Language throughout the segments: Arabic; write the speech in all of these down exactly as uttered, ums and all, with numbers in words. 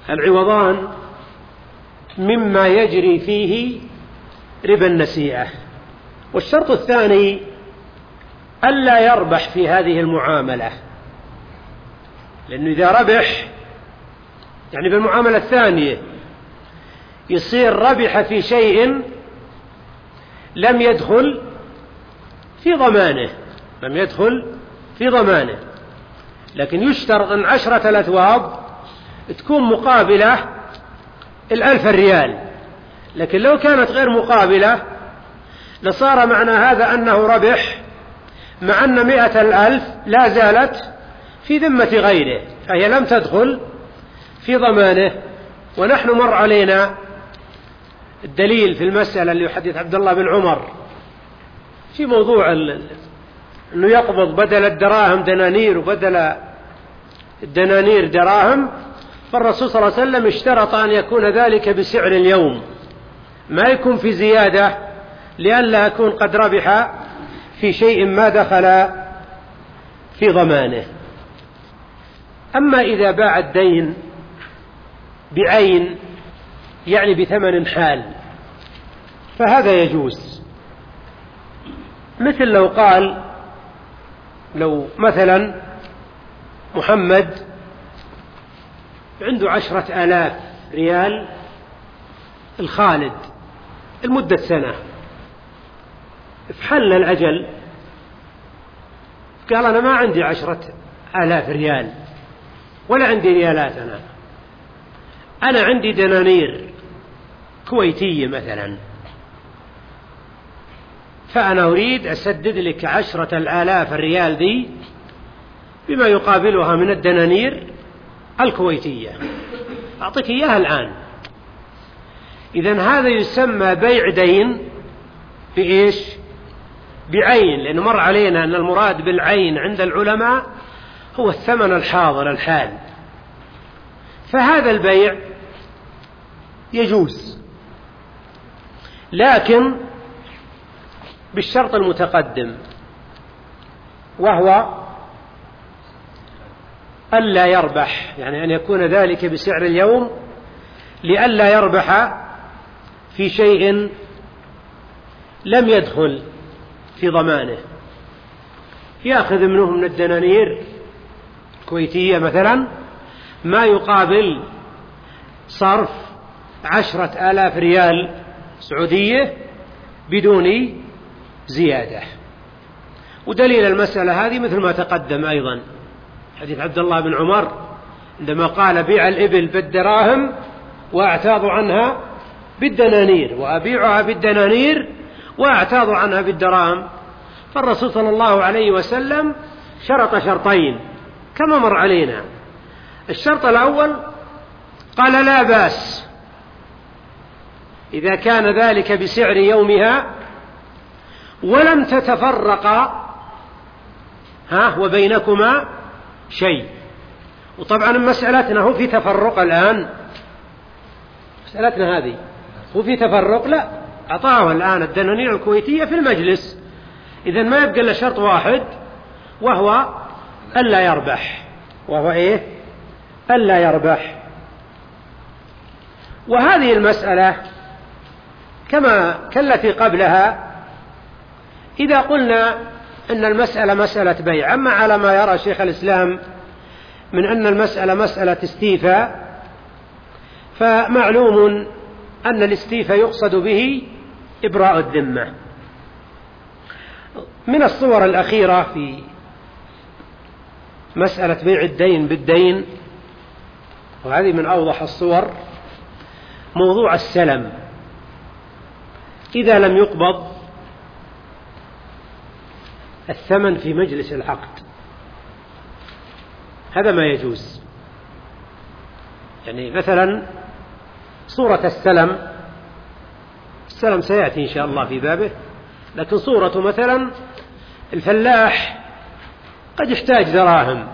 العوضان مما يجري فيه ربا النسيئة. والشرط الثاني ألا يربح في هذه المعاملة، لأنه إذا ربح يعني بالمعاملة الثانية يصير ربح في شيء لم يدخل في ضمانه لم يدخل في ضمانه لكن يشترط أن عشرة الأثواب تكون مقابلة الألف ريال، لكن لو كانت غير مقابلة لصار معنى هذا أنه ربح، مع أن مئة الألف لا زالت في ذمة غيره، فهي لم تدخل في ضمانه. ونحن مر علينا الدليل في المسألة اللي يحدث عبد الله بن عمر في موضوع أنه يقبض بدل الدراهم دنانير وبدل الدنانير دراهم، فالرسول صلى الله عليه وسلم اشترط أن يكون ذلك بسعر اليوم، ما يكون في زيادة، لئلا يكون قد ربح في شيء ما دخل في ضمانه. أما إذا باع الدين بعين يعني بثمن حال فهذا يجوز، مثل لو قال لو مثلا محمد عنده عشرة آلاف ريال الخالد المدة سنة، فحل الأجل قال أنا ما عندي عشرة آلاف ريال ولا عندي ريالات، أنا أنا عندي دنانير كويتية مثلا، فأنا أريد أسدد لك عشرة الآلاف الريال دي بما يقابلها من الدنانير الكويتية، أعطيك إياها الآن. إذن هذا يسمى بيع دين بإيش؟ بعين، لأنه مر علينا أن المراد بالعين عند العلماء هو الثمن الحاضر الحال، فهذا البيع يجوز، لكن بالشرط المتقدم، وهو ألا يربح، يعني أن يكون ذلك بسعر اليوم لئلا يربح في شيء لم يدخل في ضمانه. يأخذ منه من الدنانير الكويتية مثلا ما يقابل صرف عشرة آلاف ريال سعودية بدون زيادة. ودليل المسألة هذه مثل ما تقدم أيضا حديث عبد الله بن عمر عندما قال بيع الإبل بالدراهم وأعتاض عنها بالدنانير، وأبيعها بالدنانير وأعتاض عنها بالدراهم، فالرسول صلى الله عليه وسلم شرط شرطين كما مر علينا. الشرط الأول قال لا بأس إذا كان ذلك بسعر يومها ولم تتفرقا ها وبينكما شيء. وطبعا مسألتنا هو في تفرق الآن، مسألتنا هذه هو في تفرق، لا أعطاه الآن الدنانير الكويتية في المجلس، إذن ما يبقى إلا شرط واحد وهو ألا يربح، وهو إيه؟ ألا يربح. وهذه المسألة كما كالتي قبلها إذا قلنا أن المسألة مسألة بيع، أما على ما يرى شيخ الإسلام من أن المسألة مسألة استيفاء، فمعلوم أن الاستيفاء يقصد به إبراء الذمة. من الصور الأخيرة في مسألة بيع الدين بالدين، وهذه من أوضح الصور، موضوع السلم إذا لم يقبض الثمن في مجلس العقد، هذا ما يجوز. يعني مثلا صورة السلم، السلم سيأتي إن شاء الله في بابه، لكن صورة مثلا الفلاح قد يحتاج دراهم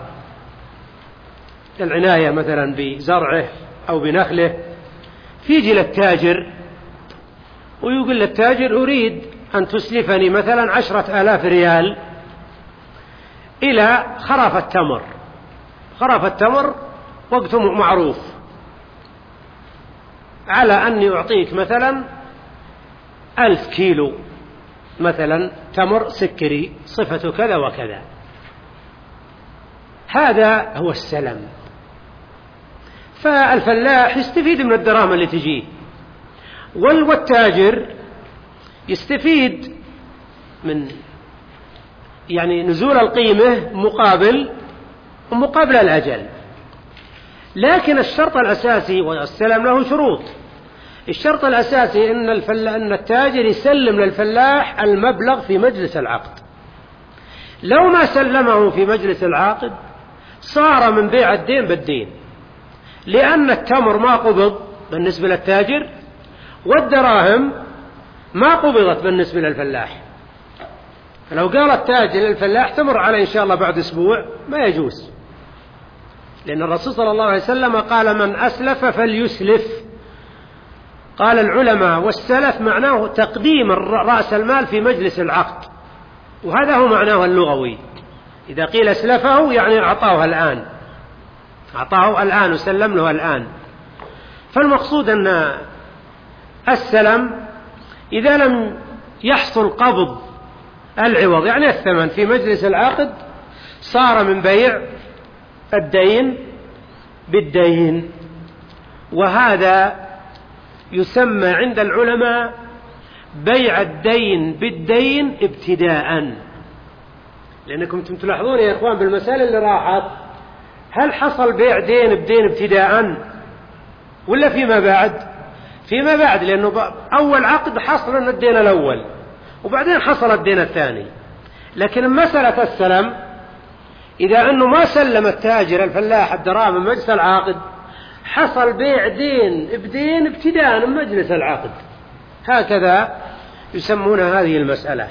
العناية مثلا بزرعه أو بنخله، فيجي للتاجر ويقول للتاجر أريد أن تسلفني مثلا عشرة آلاف ريال إلى خراف التمر. خراف التمر وقته معروف، على أني أعطيك مثلا ألف كيلو مثلا تمر سكري صفة كذا وكذا، هذا هو السلم. فالفلاح يستفيد من الدراهم اللي تجيه، والتاجر يستفيد من يعني نزول القيمة مقابل مقابل الأجل. لكن الشرط الأساسي، والسلم له شروط، الشرط الأساسي إن, أن التاجر يسلم للفلاح المبلغ في مجلس العقد. لو ما سلمه في مجلس العقد صار من بيع الدين بالدين، لأن التمر ما قبض بالنسبة للتاجر، والدراهم ما قبضت بالنسبة للفلاح. فلو قال التاجر للفلاح تمر على إن شاء الله بعد أسبوع، ما يجوز، لأن الرسول صلى الله عليه وسلم قال من أسلف فليسلف. قال العلماء والسلف معناه تقديم رأس المال في مجلس العقد، وهذا هو معناه اللغوي. إذا قيل أسلفه يعني أعطاه الآن، أعطاه الآن وسلم له الآن. فالمقصود أن السلم إذا لم يحصل قبض العوض يعني الثمن في مجلس العقد صار من بيع الدين بالدين، وهذا يسمى عند العلماء بيع الدين بالدين ابتداء. لأنكم تلاحظون يا إخوان بالمسائل اللي راحت، هل حصل بيع دين بدين ابتداء ولا فيما بعد؟ فيما بعد، لأنه أول عقد حصل أن الدين الأول، وبعدين حصل الدين الثاني. لكن مسألة السلم إذا أنه ما سلم التاجر الفلاح الدراهم من مجلس العقد، حصل بيع دين بدين ابتداء من مجلس العقد. هكذا يسمون هذه المسألة.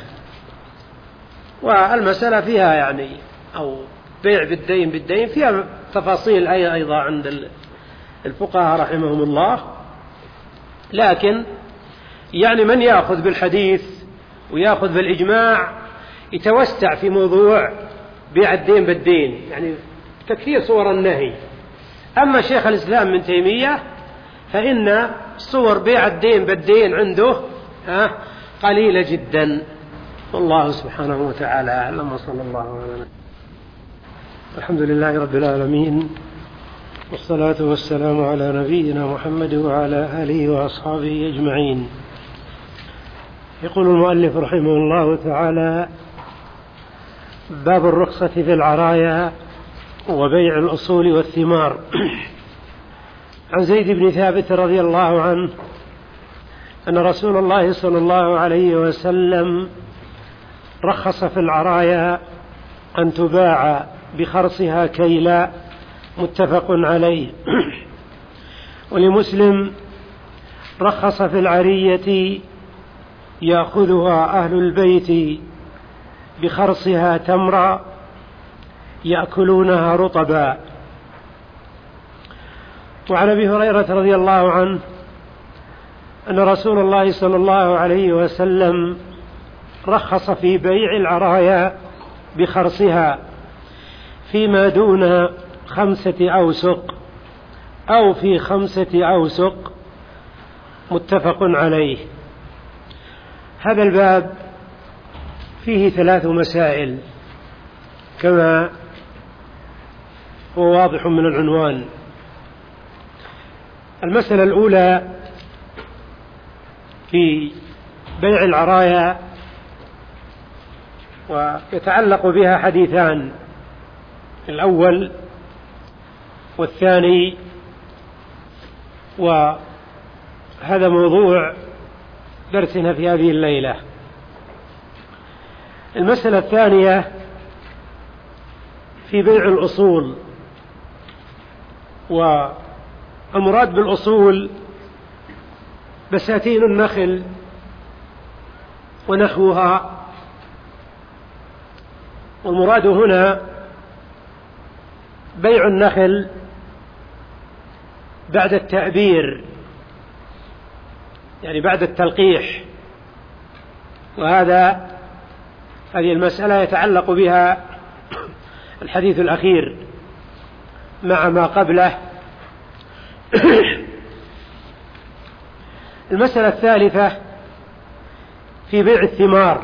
والمسألة فيها يعني أو بيع بالدين بالدين فيها تفاصيل أي أيضا عند الفقهاء رحمهم الله، لكن يعني من يأخذ بالحديث ويأخذ بالإجماع يتوسع في موضوع بيع الدين بالدين، يعني تكثير صور النهي. أما شيخ الإسلام ابن تيمية فإن صور بيع الدين بالدين عنده قليلة جدا. والله سبحانه وتعالى أعلم، وصلى الله على نبينا. الحمد لله رب العالمين، والصلاة والسلام على نبينا محمد وعلى آله وأصحابه أجمعين. يقول المؤلف رحمه الله تعالى: باب الرخصة في العرايا وبيع الأصول والثمار. عن زيد بن ثابت رضي الله عنه أن رسول الله صلى الله عليه وسلم رخص في العرايا أن تباع بخرصها كيلا، متفق عليه. ولمسلم: رخص في العرية يأخذها أهل البيت بخرصها تمرا يأكلونها رطبا. وعن أبي هريرة رضي الله عنه أن رسول الله صلى الله عليه وسلم رخص في بيع العرايا بخرصها فيما دون خمسة أوسق أو في خمسة أوسق، متفق عليه. هذا الباب فيه ثلاث مسائل كما هو واضح من العنوان. المسألة الأولى في بيع العرايا، ويتعلق بها حديثان، الأول والثاني، وهذا موضوع درسنا في هذه الليلة. المسألة الثانية في بيع الأصول، والمراد بالأصول بساتين النخل ونحوها، والمراد هنا بيع النخل بعد التأبير، يعني بعد التلقيح. وهذا هذه المسألة يتعلق بها الحديث الأخير مع ما قبله. المسألة الثالثة في بيع الثمار،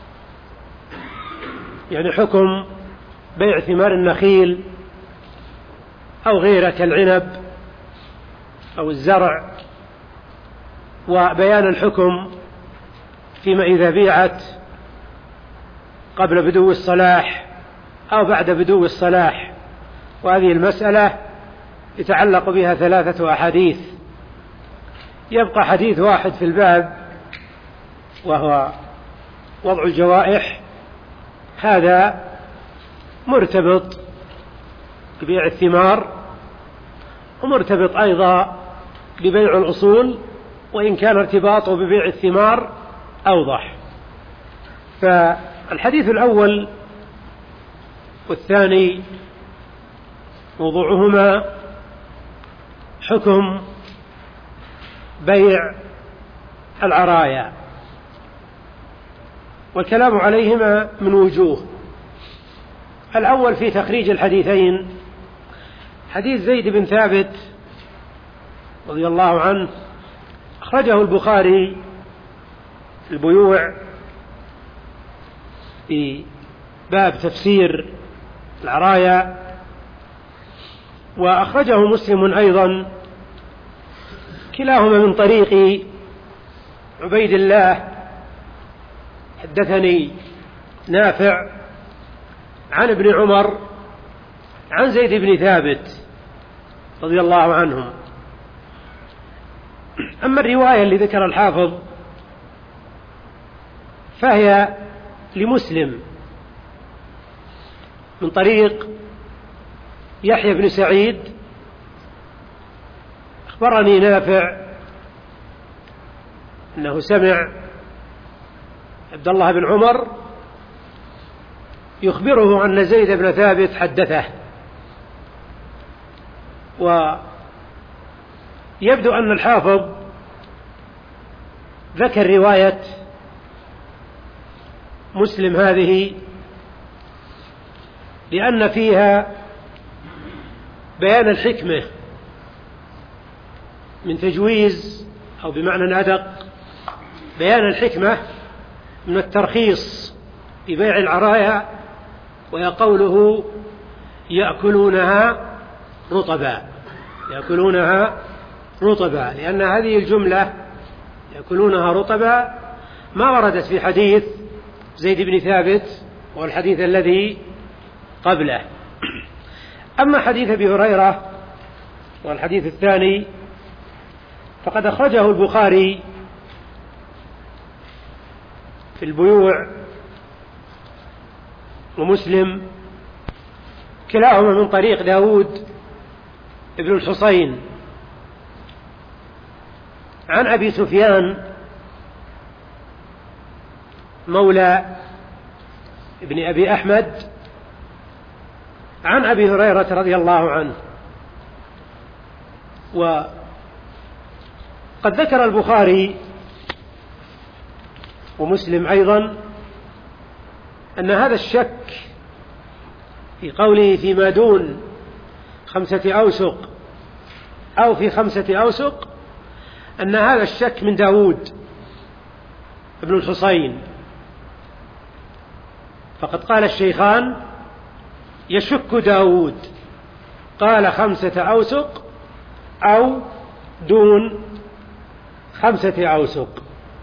يعني حكم بيع ثمار النخيل أو غيره كالعنب أو الزرع، وبيان الحكم فيما إذا بيعت قبل بدو الصلاح أو بعد بدو الصلاح. وهذه المسألة يتعلق بها ثلاثة أحاديث، يبقى حديث واحد في الباب وهو وضع الجوائح، هذا مرتبط ببيع الثمار ومرتبط أيضا ببيع الأصول، وإن كان ارتباطه ببيع الثمار أوضح. فالحديث الأول والثاني موضوعهما حكم بيع العرايا، والكلام عليهما من وجوه. الأول في تخريج الحديثين حديث زيد بن ثابت رضي الله عنه، أخرجه البخاري في البيوع في باب تفسير العرايا، وأخرجه مسلم أيضا، كلاهما من طريق عبيد الله حدثني نافع عن ابن عمر عن زيد بن ثابت رضي الله عنهم. أما الرواية اللي ذكر الحافظ فهي لمسلم من طريق يحيى بن سعيد، أخبرني نافع أنه سمع عبد الله بن عمر يخبره أن زيد بن ثابت حدثه، ويبدو أن الحافظ ذكر رواية مسلم هذه لأن فيها بيان الحكمة من تجويز، أو بمعنى أدق بيان الحكمة من الترخيص في بيع العرايا، وهي قوله يأكلونها رطبا، يأكلونها رطبا، لأن هذه الجملة يأكلونها رطبا ما وردت في حديث زيد بن ثابت والحديث الذي قبله. أما حديث أبي هريرة والحديث الثاني فقد أخرجه البخاري في البيوع ومسلم، كلاهما من طريق داود ابن الحصين عن أبي سفيان مولى ابن أبي أحمد عن أبي هريرة رضي الله عنه. وقد ذكر البخاري ومسلم أيضا أن هذا الشك في قوله فيما دون خمسة أوسق أو في خمسة أوسق، أن هذا الشك من داود ابن الحصين، فقد قال الشيخان يشك داود، قال خمسة أوسق أو دون خمسة أوسق.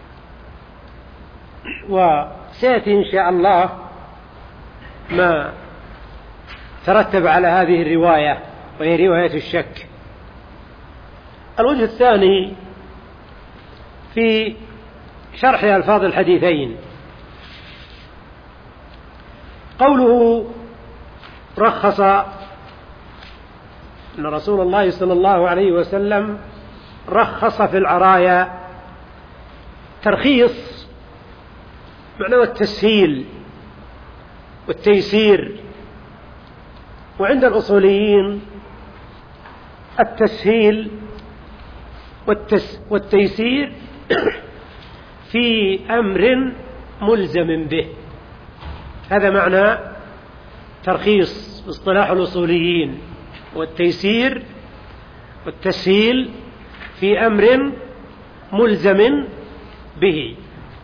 وسيأتي إن شاء الله ما ترتب على هذه الرواية، وهي رواية الشك. الوجه الثاني في شرح ألفاظ الحديثين، قوله رخص أن رسول الله صلى الله عليه وسلم رخص في العرايا، ترخيص معناه التسهيل والتيسير، وعند الأصوليين التسهيل والتس والتيسير في أمر ملزم به، هذا معنى ترخيص باصطلاح الأصوليين، والتيسير والتسهيل في أمر ملزم به.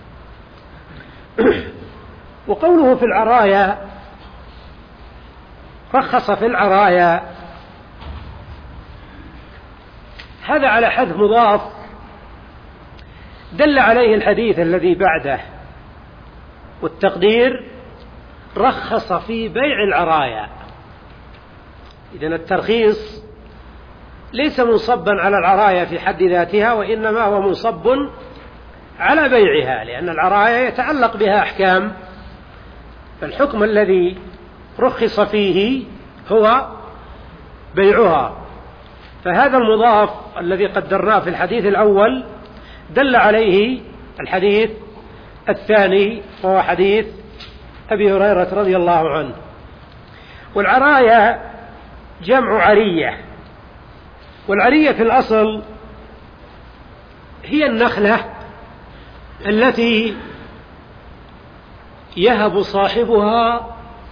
وقوله في العرايا رخص في العرايا، هذا على حذف مضاف دل عليه الحديث الذي بعده، والتقدير رخص في بيع العرايا. إذن الترخيص ليس منصبا على العرايا في حد ذاتها، وإنما هو منصب على بيعها، لأن العرايا يتعلق بها أحكام، فالحكم الذي رخص فيه هو بيعها. فهذا المضاف الذي قدرناه في الحديث الأول دل عليه الحديث الثاني، وهو حديث أبي هريرة رضي الله عنه. والعرايا جمع عرية، والعرية في الأصل هي النخلة التي يهب صاحبها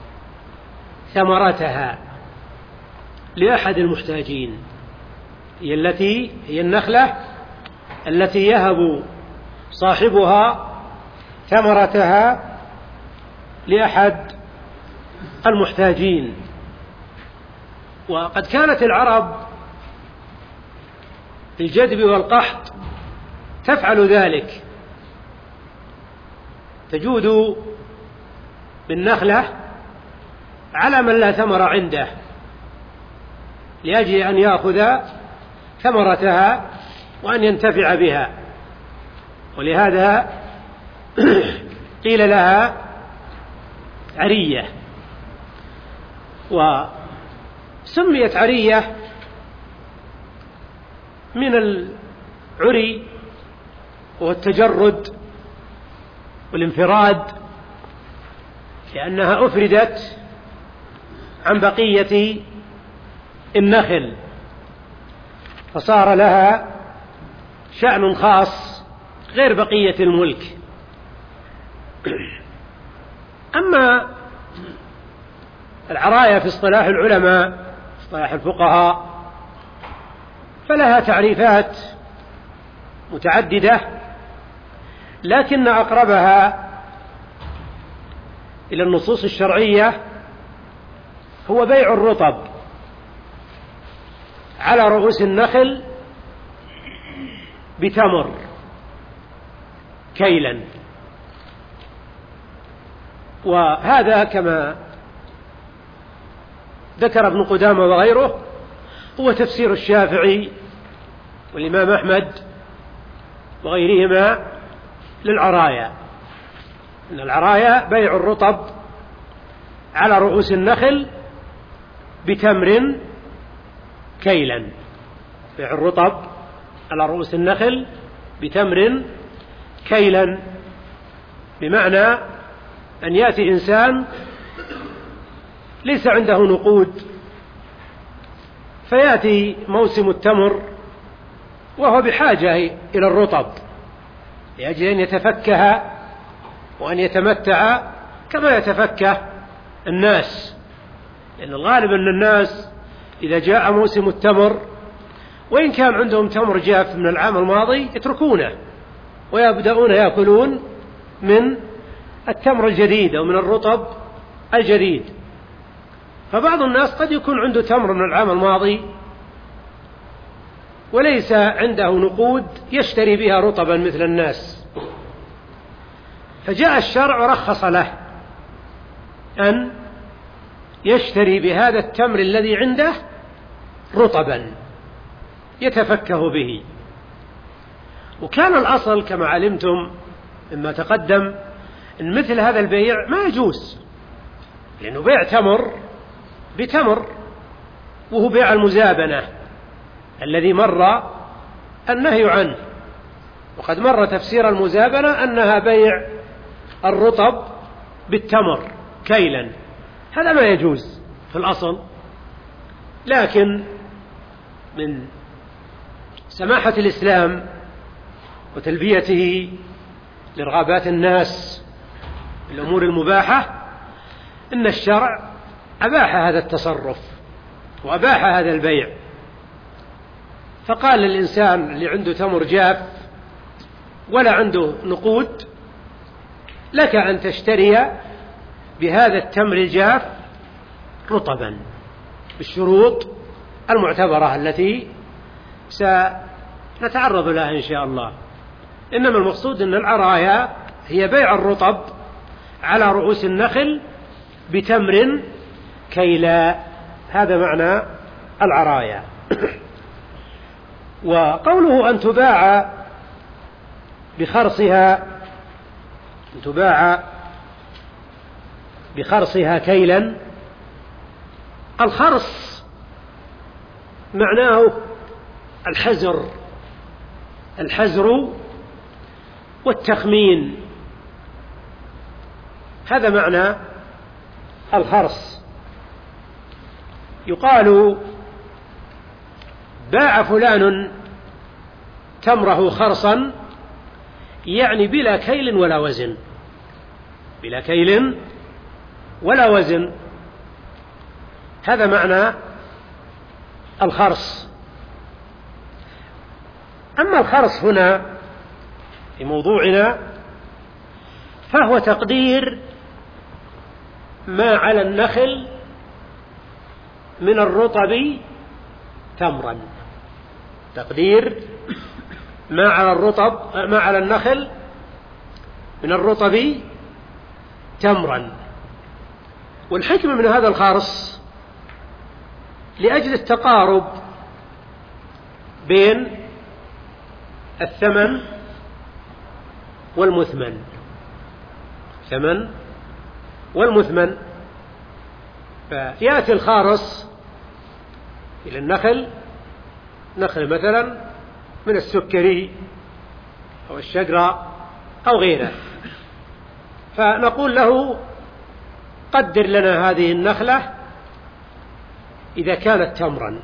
ثمرتها لأحد المحتاجين. هي التي هي النخلة التي يهب صاحبها ثمرتها لأحد المحتاجين. وقد كانت العرب في الجدب والقحط تفعل ذلك، تجود بالنخلة على من لا ثمر عنده لأجل أن يأخذ ثمرتها وأن ينتفع بها، ولهذا قيل لها عرية. وسميت عرية من العري والتجرد والانفراد، لأنها أفردت عن بقية النخل فصار لها شأن خاص غير بقية الملك. أما العرايا في اصطلاح العلماء، اصطلاح الفقهاء، فلها تعريفات متعددة، لكن أقربها إلى النصوص الشرعية هو بيع الرطب على رؤوس النخل بتمر كيلا. وهذا كما ذكر ابن قدامة وغيره هو تفسير الشافعي والإمام أحمد وغيرهما للعرايا، إن العرايا بيع الرطب على رؤوس النخل بتمر كيلا. بيع الرطب على رؤوس النخل بتمر كيلا، بمعنى أن يأتي إنسان ليس عنده نقود، فيأتي موسم التمر وهو بحاجة إلى الرطب لأجل أن يتفكه وأن يتمتع كما يتفكه الناس، لأن الغالب أن الناس إذا جاء موسم التمر وإن كان عندهم تمر جاف من العام الماضي يتركونه ويبدأون يأكلون من التمر الجديد أو من الرطب الجديد. فبعض الناس قد يكون عنده تمر من العام الماضي وليس عنده نقود يشتري بها رطبا مثل الناس، فجاء الشرع ورخص له أن يشتري بهذا التمر الذي عنده رطبا يتفكه به. وكان الأصل كما علمتم مما تقدم أن مثل هذا البيع ما يجوز، لأنه بيع تمر بتمر، وهو بيع المزابنة الذي مر النهي عنه. وقد مر تفسير المزابنة أنها بيع الرطب بالتمر كيلا، هذا ما يجوز في الأصل. لكن من سماحة الإسلام وتلبيته لرغبات الناس بالأمور المباحة إن الشرع أباح هذا التصرف وأباح هذا البيع، فقال للإنسان اللي عنده تمر جاف ولا عنده نقود، لك أن تشتري بهذا التمر الجاف رطبا بالشروط المعتبرة التي سنتعرض لها إن شاء الله. إنما المقصود أن العرايا هي بيع الرطب على رؤوس النخل بتمر كيلا، هذا معنى العرايا. وقوله أن تباع بخرصها أن تباع بخرصها كيلا، الخرص معناه الحزر الحزر والتخمين، هذا معنى الخرص. يقال باع فلان تمره خرصا، يعني بلا كيل ولا وزن، بلا كيل ولا وزن، هذا معنى الخرص. أما الخرص هنا في موضوعنا فهو تقدير ما على النخل من الرطب تمرا، تقدير ما على الرطب ما على النخل من الرطب تمرا. والحكمة من هذا الخرص لأجل التقارب بين الثمن والمثمن، ثمن والمثمن. فيأتي الخارص إلى النخل، نخل مثلا من السكري أو الشجرة أو غيره، فنقول له قدر لنا هذه النخلة إذا كانت تمرا.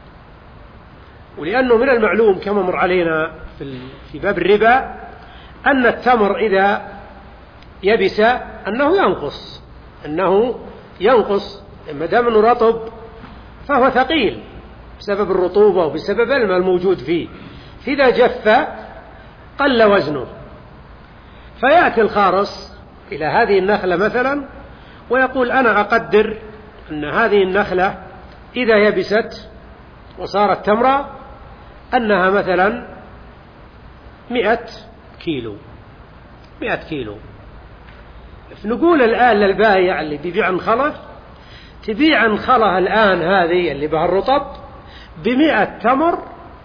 ولأنه من المعلوم كما مر علينا في باب الربا أن التمر إذا يبس أنه ينقص أنه ينقص ما دام أنه رطب فهو ثقيل بسبب الرطوبة وبسبب الماء الموجود فيه، فإذا جف قل وزنه. فيأتي الخارص إلى هذه النخلة مثلا ويقول أنا أقدر أن هذه النخلة إذا يبست وصارت تمرة أنها مثلا مئة كيلو مئة كيلو. فنقول الآن للبائع اللي بيبيع نخلة تبيع نخلة الآن هذه اللي بها الرطب بمئة تمر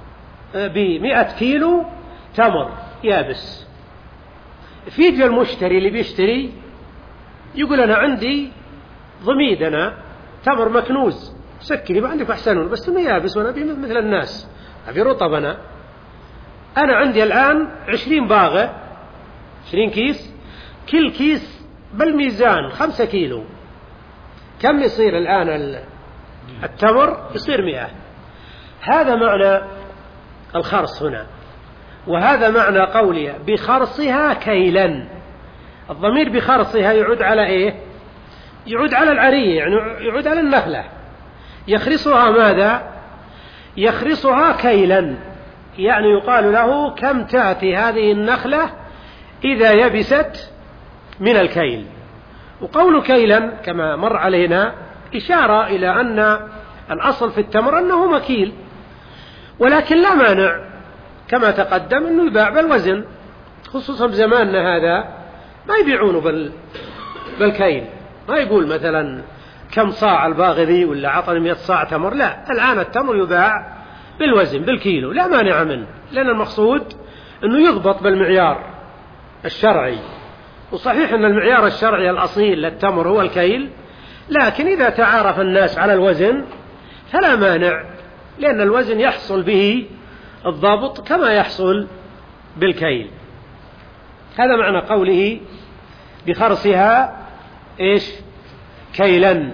بمئة كيلو تمر يابس. فيجي المشتري اللي بيشتري يقول أنا عندي ضميد، أنا تمر مكنوز سكري ما عندك أحسنون بس أنا يابس وأنا أبي مثل الناس أبي رطب. أنا أنا عندي الآن عشرين باغة عشرين كيس، كل كيس بالميزان خمسة كيلو، كم يصير الآن التمر؟ يصير مئة. هذا معنى الخرص هنا، وهذا معنى قولها بخرصها كيلا. الضمير بخرصها يعود على إيه؟ يعود على العرية، يعني يعود على النخلة. يخرصها ماذا؟ يخرصها كيلا، يعني يقال له كم تأتي هذه النخلة إذا يبست من الكيل. وقول كيلا كما مر علينا إشارة إلى أن الأصل في التمر أنه مكيل، ولكن لا مانع كما تقدم أنه يباع بالوزن، خصوصا بزماننا هذا ما يبيعونه بال... بالكيل، ما يقول مثلا كم صاع الباغذي ولا عطني مئة صاع تمر، لا، الآن التمر يباع بالوزن بالكيلو لا مانع منه، لأن المقصود أنه يضبط بالمعيار الشرعي. وصحيح أن المعيار الشرعي الأصيل للتمر هو الكيل، لكن إذا تعارف الناس على الوزن فلا مانع، لأن الوزن يحصل به الضابط كما يحصل بالكيل. هذا معنى قوله بخرصها إيش؟ كيلا.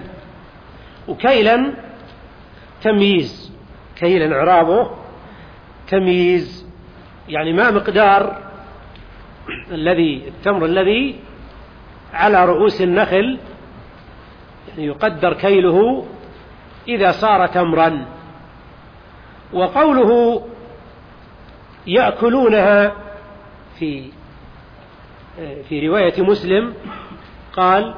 وكيلا تمييز، كيلا إعرابه تمييز، يعني ما مقدار الذي التمر الذي على رؤوس النخل، يعني يقدر كيله إذا صار تمرا. وقوله يأكلونها في في رواية مسلم قال: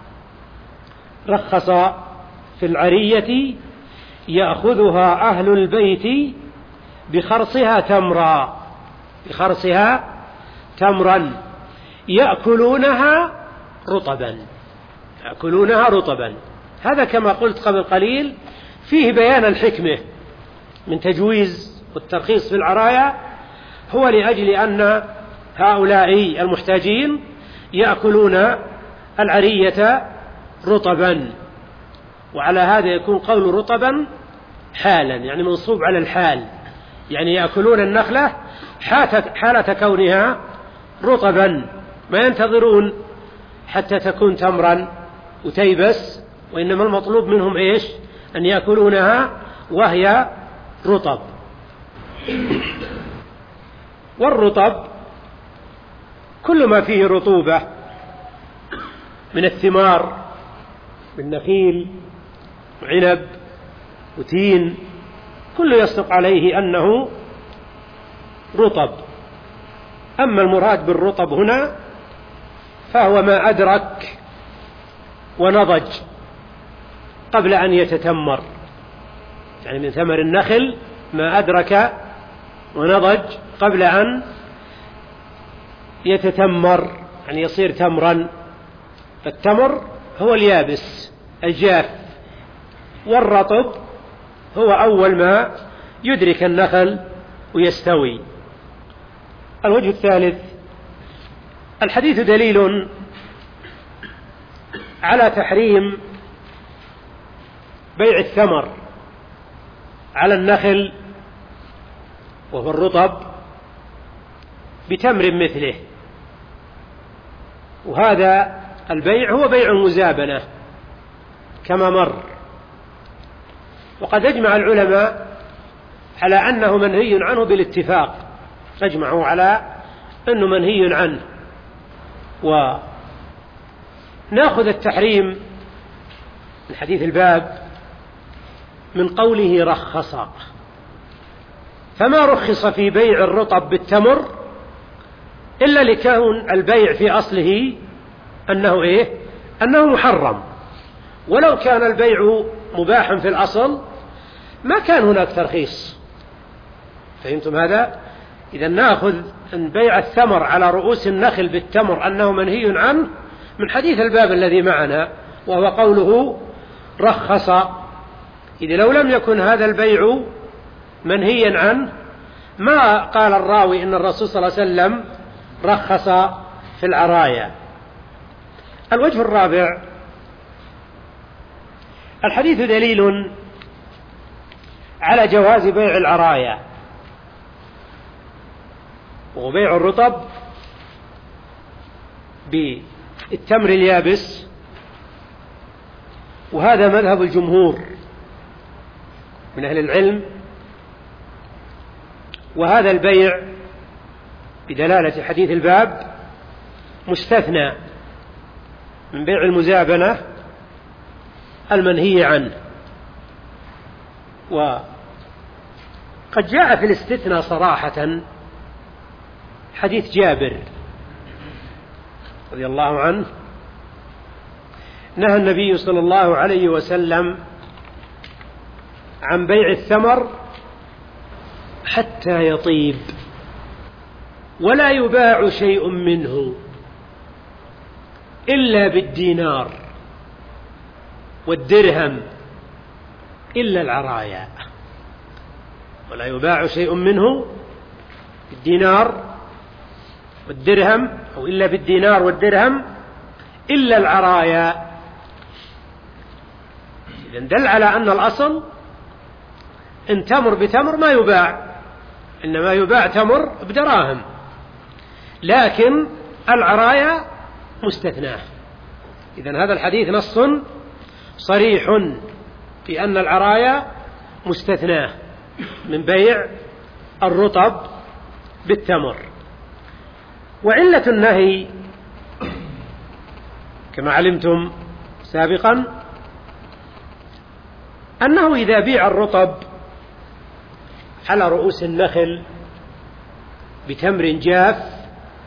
رخص في العرية يأخذها أهل البيت بخرصها تمرا بخرصها تمرا يأكلونها رطبا يأكلونها رطبا. هذا كما قلت قبل قليل فيه بيان الحكمة من تجويز والترخيص في العرايا، هو لأجل أن هؤلاء المحتاجين يأكلون العرية رطبا، وعلى هذا يكون قول رطبا حالا، يعني منصوب على الحال، يعني يأكلون النخلة حالة كونها رطبا، ما ينتظرون حتى تكون تمرا وتيبس، وإنما المطلوب منهم إيش؟ أن يأكلونها وهي رطب. والرطب كل ما فيه رطوبة من الثمار، من نخيل وعنب وتين، كل يصدق عليه أنه رطب. أما المراد بالرطب هنا فهو ما أدرك ونضج قبل أن يتتمر، يعني من ثمر النخل ما أدرك ونضج قبل أن يتتمر، يعني يصير تمرا. فالتمر هو اليابس الجاف، والرطب هو أول ما يدرك النخل ويستوي. الوجه الثالث: الحديث دليل على تحريم بيع الثمر على النخل وهو الرطب بتمر مثله، وهذا البيع هو بيع المزابنة كما مر. وقد أجمع العلماء على أنه منهي عنه بالاتفاق، أجمعوا على أنه منهي عنه. ونأخذ التحريم من حديث الباب من قوله رخص، فما رخص في بيع الرطب بالتمر إلا لكون البيع في أصله أنه إيه؟ أنه محرم. ولو كان البيع مباحا في الأصل ما كان هناك ترخيص. فهمتم هذا؟ إذا نأخذ أن بيع الثمر على رؤوس النخل بالتمر أنه منهي عنه من حديث الباب الذي معنا، وهو قوله رخص. إذا لو لم يكن هذا البيع منهيا عنه ما قال الراوي إن الرسول صلى الله عليه وسلم رخص في العرايا. الوجه الرابع: الحديث دليل على جواز بيع العرايا وبيع الرطب بالتمر اليابس، وهذا مذهب الجمهور من أهل العلم. وهذا البيع بدلالة حديث الباب مستثنى من بيع المزابنة المنهي عنه. وقد جاء في الاستثناء صراحة حديث جابر رضي الله عنه: نهى النبي صلى الله عليه وسلم عن بيع الثمر حتى يطيب ولا يباع شيء منه إلا بالدينار والدرهم إلا العرايا. ولا يباع شيء منه بالدينار والدرهم أو إلا بالدينار والدرهم إلا العرايا. إذن دل على أن الأصل إن تمر بتمر ما يباع، إنما يباع تمر بدراهم، لكن العرايا مستثناه. إذن هذا الحديث نص صريح في أن العرايا مستثناه من بيع الرطب بالتمر. وعلة النهي كما علمتم سابقا أنه إذا بيع الرطب على رؤوس النخل بتمر جاف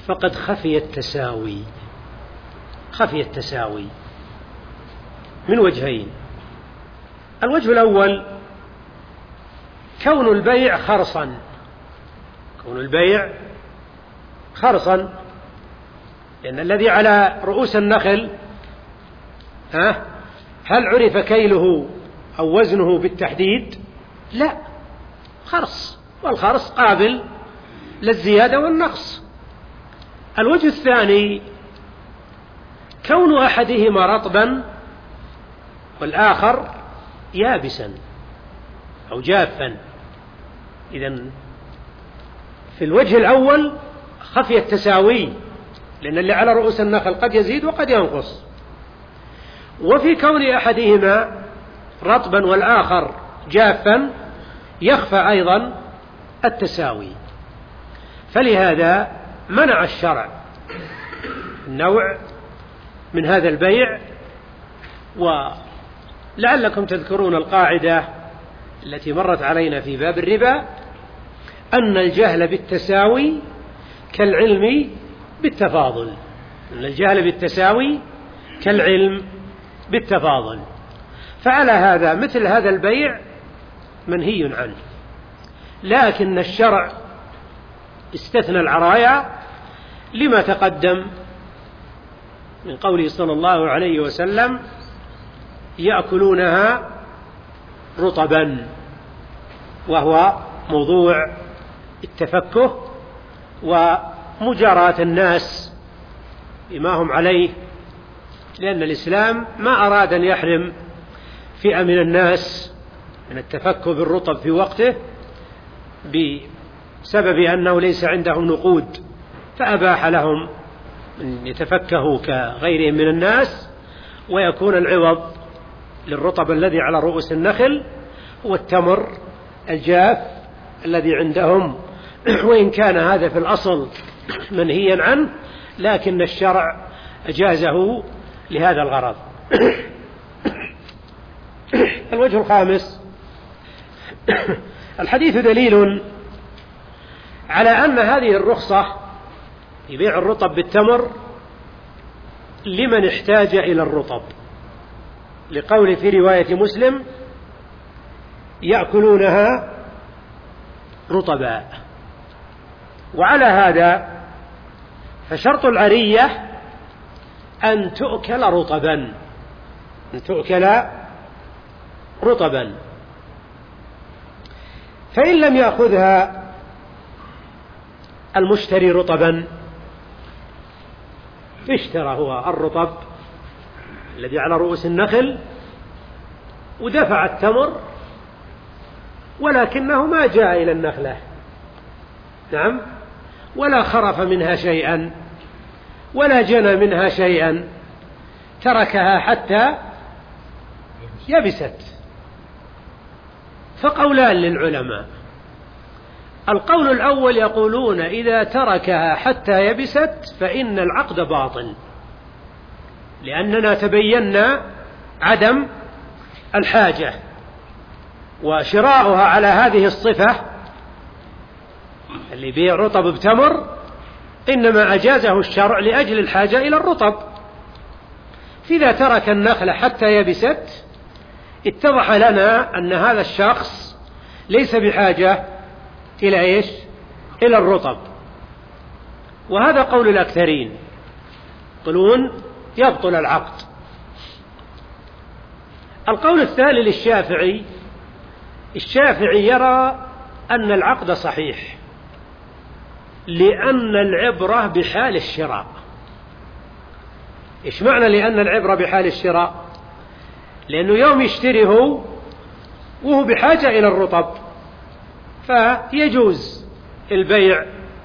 فقد خفي التساوي خفي التساوي من وجهين. الوجه الأول كون البيع خرصا كون البيع خرصا لأن الذي على رؤوس النخل ها هل عرف كيله أو وزنه بالتحديد؟ لا، خرص، والخرص قابل للزيادة والنقص. الوجه الثاني كون أحدهما رطبا والآخر يابسا أو جافا. إذن في الوجه الأول خفي التساوي لأن اللي على رؤوس النخل قد يزيد وقد ينقص، وفي كون أحدهما رطبا والآخر جافا يخفى أيضا التساوي. فلهذا منع الشرع النوع من هذا البيع. ولعلكم تذكرون القاعدة التي مرت علينا في باب الربا أن الجهل بالتساوي كالعلم بالتفاضل أن الجهل بالتساوي كالعلم بالتفاضل. فعلى هذا مثل هذا البيع منهي عنه، لكن الشرع استثنى العرايا لما تقدم من قوله صلى الله عليه وسلم يأكلونها رطبا، وهو موضوع التفكه ومجاراة الناس بما هم عليه، لأن الإسلام ما أراد أن يحرم فئة من الناس من التفكه بالرطب في وقته بسبب أنه ليس عندهم نقود، فأباح لهم أن يتفكهوا كغيرهم من الناس، ويكون العوض للرطب الذي على رؤوس النخل هو التمر الجاف الذي عندهم، وإن كان هذا في الأصل منهيا عنه، لكن الشرع أجازه لهذا الغرض. الوجه الخامس الحديث دليل على أن هذه الرخصة في بيع الرطب بالتمر لمن احتاج إلى الرطب، لقول في رواية مسلم يأكلونها رطبا. وعلى هذا فشرط العرية أن تؤكل رطبا أن تؤكل رطبا فإن لم يأخذها المشتري رطبا اشترى هو الرطب الذي على رؤوس النخل ودفع التمر، ولكنه ما جاء إلى النخلة، نعم، ولا خرف منها شيئا ولا جنى منها شيئا، تركها حتى يبست. فقولان للعلماء: القول الأول يقولون إذا تركها حتى يبست فإن العقد باطل، لأننا تبينا عدم الحاجة، وشراؤها على هذه الصفة اللي بيع رطب بتمر إنما أجازه الشرع لأجل الحاجة إلى الرطب. فإذا ترك النخلة حتى يبست اتضح لنا أن هذا الشخص ليس بحاجة إلى إيش؟ إلى الرطب. وهذا قول الأكثرين، يقولون يبطل العقد. القول الثاني للشافعي، الشافعي يرى أن العقد صحيح، لأن العبرة بحال الشراء. إيش معنى لأن العبرة بحال الشراء؟ لأنه يوم يشتريه وهو بحاجة إلى الرطب فيجوز البيع،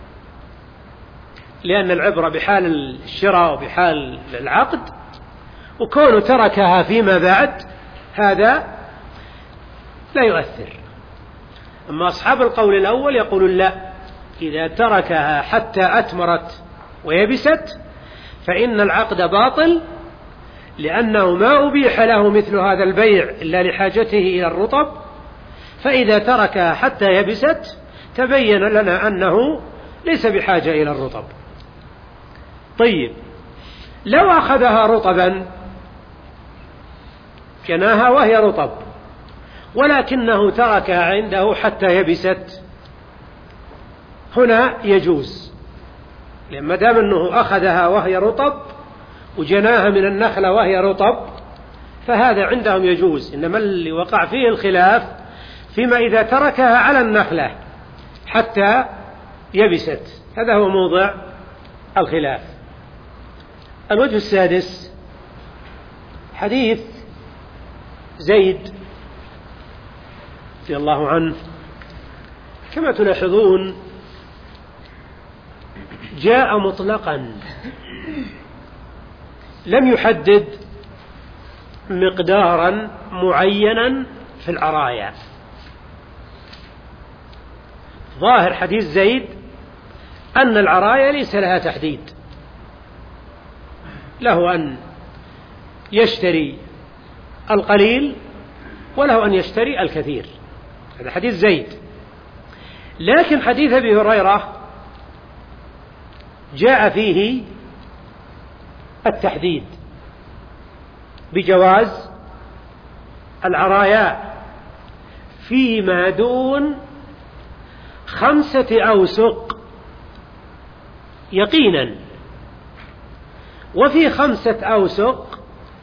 لأن العبرة بحال الشراء وبحال العقد، وكونه تركها فيما بعد هذا لا يؤثر. أما أصحاب القول الأول يقولون لا، إذا تركها حتى أتمرت ويبست فإن العقد باطل، لأنه ما أبيح له مثل هذا البيع إلا لحاجته إلى الرطب، فإذا تركها حتى يبست تبين لنا أنه ليس بحاجة إلى الرطب. طيب لو أخذها رطبا جناها وهي رطب ولكنه تركها عنده حتى يبست، هنا يجوز، لأن ما دام أنه أخذها وهي رطب وجناها من النخلة وهي رطب فهذا عندهم يجوز. إنما اللي وقع فيه الخلاف فيما إذا تركها على النخلة حتى يبست، هذا هو موضع الخلاف. الوجه السادس حديث زيد رضي الله عنه، كما تلاحظون جاء مطلقا لم يحدد مقدارا معينا في العرايا. ظاهر حديث زيد أن العرايا ليس لها تحديد، له أن يشتري القليل وله أن يشتري الكثير، هذا حديث زيد. لكن حديث أبي هريرة جاء فيه التحديد بجواز العرايا فيما دون خمسة أوسق يقينا، وفي خمسة أوسق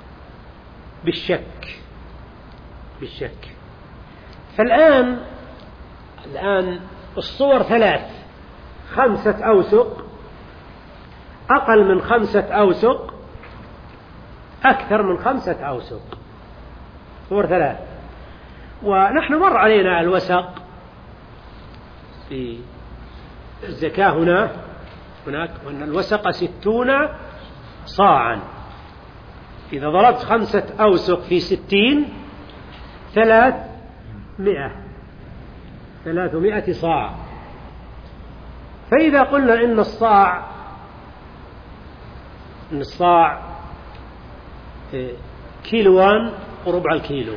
بالشك بالشك فالآن الآن الصور ثلاث: خمسة أوسق، أقل من خمسة أوسق، أكثر من خمسة أوسق، صور ثلاث. ونحن مر علينا الوسق في الزكاة هنا هناك، وأن الوسق ستون صاعا، إذا ضربت خمسة أوسق في ستين ثلاثمائة ثلاثمائة صاع. فإذا قلنا إن الصاع إن الصاع كيلوان وربع الكيلو،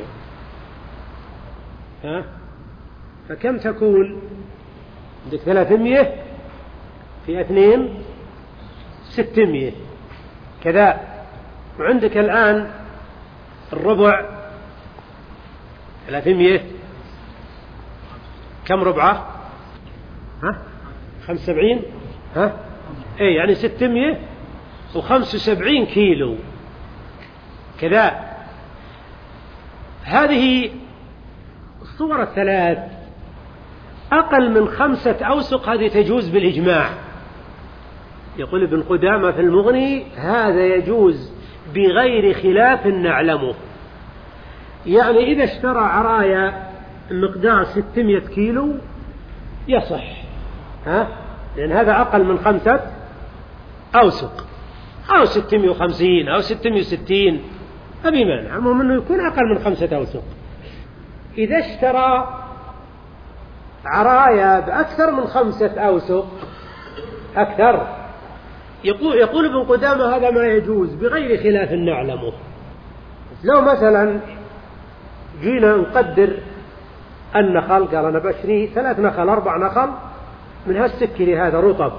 ها فكم تكون؟ عندك ثلاثمائة في اثنين ستمائة كذا، وعندك الآن الربع ثلاثمائة، كم ربعة؟ ها خمسة وسبعين، ها ايه يعني ستمائة وخمسة وسبعين كيلو كذا. هذه الصور الثلاث أقل من خمسة أوسق هذه تجوز بالإجماع. يقول ابن قدامة في المغني: هذا يجوز بغير خلاف نعلمه. يعني إذا اشترى عرايا مقدار ستمائة كيلو يصح، ها لأن هذا أقل من خمسة أوسق، أو ستمائة وخمسين أو ستمائة وستين، أبي مانع، المهم أنه يكون أقل من خمسة أوسق. إذا اشترى عرايا بأكثر من خمسة أوسق أكثر، يقول, يقول ابن قدامة هذا ما يجوز بغير خلاف نعلمه. لو مثلا جينا نقدر النخل، قال أنا بشري ثلاث نخل أربع نخل من هالسكري هذا رطب،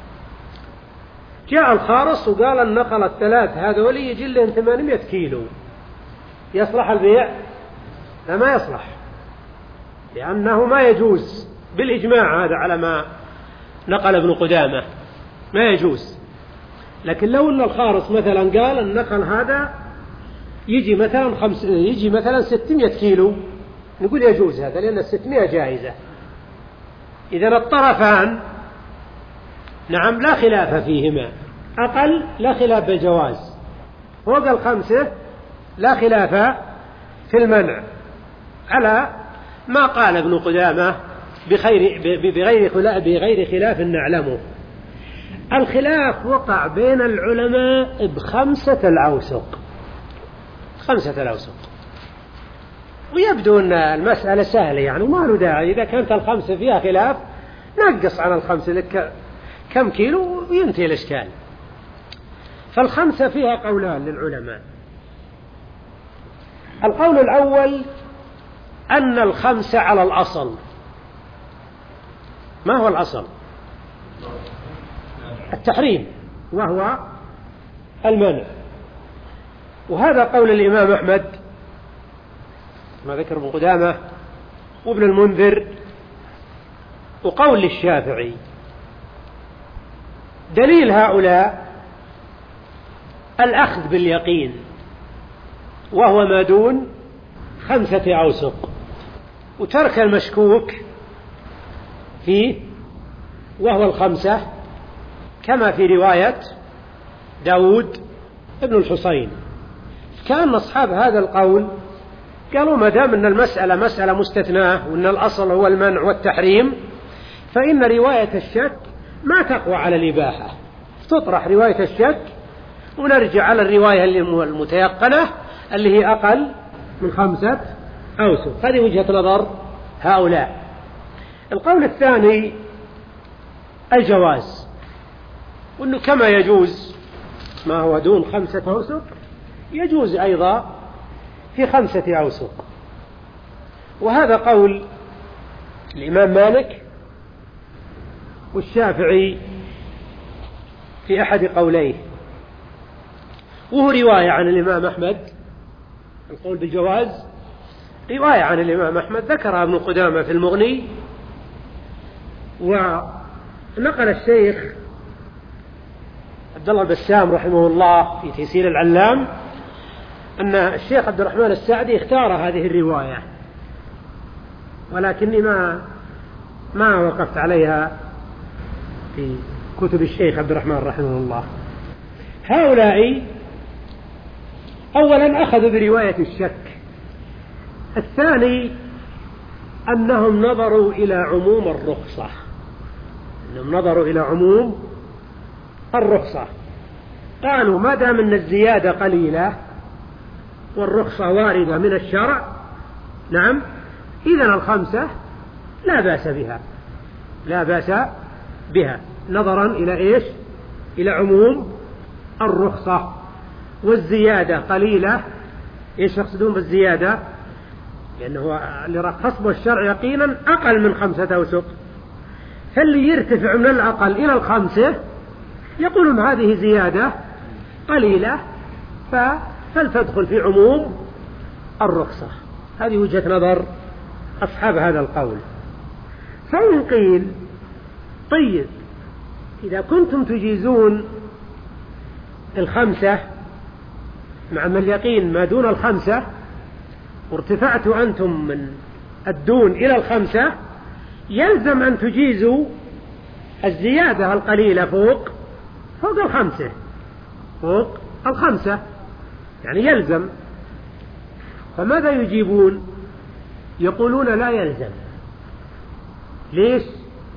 جاء الخارص وقال النخل الثلاث هذول يجي لهم ثمانمائة كيلو، يصلح البيع؟ لا ما يصلح، لأنه ما يجوز بالإجماع، هذا على ما نقل ابن قدامة ما يجوز. لكن لو أن الخارص مثلا قال النخل هذا يجي مثلا خمس يجي مثلا ستمائة كيلو، نقول يجوز هذا لأن الستمائة جائزة. إذن الطرفان نعم لا خلاف فيهما، أقل لا خلاف بالجواز، فوق الخمسة لا خلاف في المنع، على ما قال ابن قدامة بخير بغير خلاف بغير خلاف نعلمه. الخلاف وقع بين العلماء بخمسة الأوسق، خمسة الأوسق، ويبدو أن المسألة سهلة يعني وما له داعي. إذا كانت الخمسة فيها خلاف نقص عن الخمسة لك كم كيلو وينتهي الإشكال. فالخمسة فيها قولان للعلماء. القول الأول أن الخمسة على الأصل. ما هو الأصل؟ التحريم، وهو المنع. وهذا قول الإمام أحمد ما ذكر ابن قدامة وابن المنذر وقول للشافعي. دليل هؤلاء الأخذ باليقين وهو ما دون خمسة أوسق، وترك المشكوك فيه وهو الخمسة، كما في رواية داود ابن الحصين. كان أصحاب هذا القول قالوا ما دام أن المسألة مسألة مستثناة وأن الأصل هو المنع والتحريم، فإن رواية الشك ما تقوى على الإباحة، تطرح رواية الشك ونرجع على الرواية المتيقنة اللي هي أقل من خمسة أوسق. هذه وجهة نظر هؤلاء. القول الثاني الجواز، وأنه كما يجوز ما هو دون خمسة أوسق يجوز أيضا في خمسة أوسق. وهذا قول الإمام مالك والشافعي في أحد قوليه، وهو رواية عن الإمام أحمد. القول بالجواز رواية عن الإمام أحمد ذكرها ابن قدامة في المغني، ونقل الشيخ عبد الله البسام رحمه الله في تيسير العلام أن الشيخ عبد الرحمن السعدي اختار هذه الرواية، ولكني ما ما وقفت عليها في كتب الشيخ عبد الرحمن رحمه الله. هؤلاء أولا أخذوا برواية الشك. الثاني أنهم نظروا إلى عموم الرخصة، أنهم نظروا إلى عموم الرخصة. قالوا ما دام أن الزيادة قليلة والرخصة واردة من الشرع، نعم، إذن الخمسة لا بأس بها، لا بأس بها، نظرا إلى إيش؟ إلى عموم الرخصة. والزيادة قليلة، إيش يقصدون بالزيادة؟ لأنه اللي رخص به الشرع يقينا أقل من خمسة أوسق، فاللي يرتفع من الأقل إلى الخمسة يقولون هذه زيادة قليلة فلتدخل في عموم الرخصة. هذه وجهة نظر أصحاب هذا القول. فإن قيل طيب إذا كنتم تجيزون الخمسة مع أن اليقين ما دون الخمسة وارتفعتوا أنتم من الدون إلى الخمسة، يلزم أن تجيزوا الزيادة القليلة فوق فوق الخمسة فوق الخمسة يعني يلزم. فماذا يجيبون؟ يقولون لا يلزم. ليش؟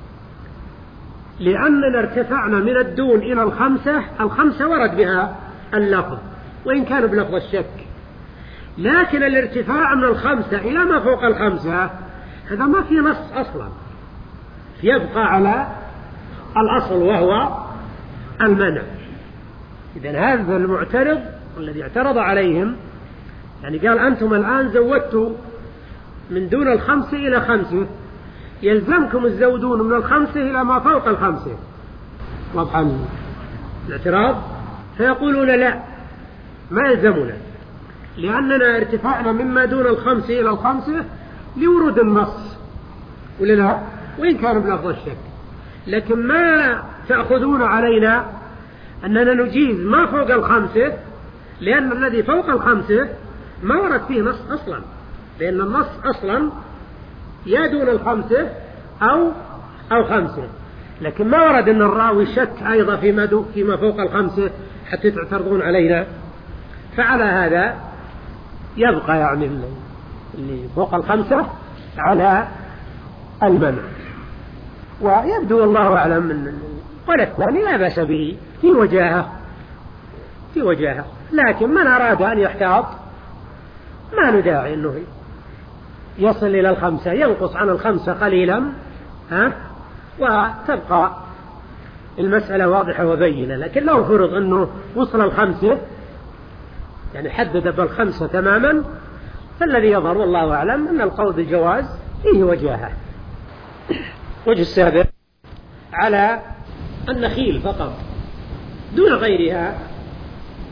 لأننا ارتفعنا من الدون إلى الخمسة، الخمسة ورد بها اللفظ وإن كان بلفظ الشك، لكن الارتفاع من الخمسة إلى ما فوق الخمسة هذا ما في نص أصلا، يبقى على الأصل وهو المنع. إذن هذا المعترض الذي اعترض عليهم يعني قال أنتم الآن زودتوا من دون الخمسة إلى خمسة، يلزمكم الزودون من الخمسة إلى ما فوق الخمسة، واضح الاعتراض؟ فيقولون لا، ما يلزمنا، لأننا ارتفعنا مما دون الخمسة إلى الخمسة لورود النص، ولا لا؟ وإن كان بلفظ الشك، لكن ما تأخذون علينا أننا نجيز ما فوق الخمسة، لأن الذي فوق الخمسة ما ورد فيه نص أصلا، لأن النص أصلا يا دون الخمسة أو أو خمسة، لكن ما ورد أن الراوي شك أيضا فيما, دو فيما فوق الخمسة حتى تعترضون علينا. فعلى هذا يبقى يعني اللي فوق الخمسة على المنع. ويبدو الله أعلم من قول الثاني لا بأس به في وجاهه في وجاهه، لكن من أراد أن يحتاط ما نداعي أنه يصل إلى الخمسة، ينقص عن الخمسة قليلا ها وتبقى المسألة واضحة وبينة. لكن لو فرض أنه وصل الخمسة يعني حدد بالخمسة تماما، فالذي يظهر والله أعلم أن القول بالجواز فيه وجاهه. وجه السابع على النخيل فقط دون غيرها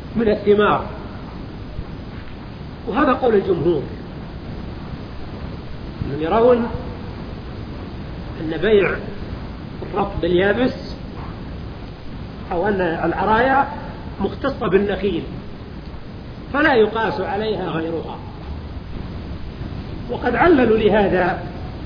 من الثمار، وهذا قول الجمهور، أنهم يرون أن بيع الرطب باليابس أو أن العرايا مختصة بالنخيل فلا يقاس عليها غيرها. وقد عللوا لهذا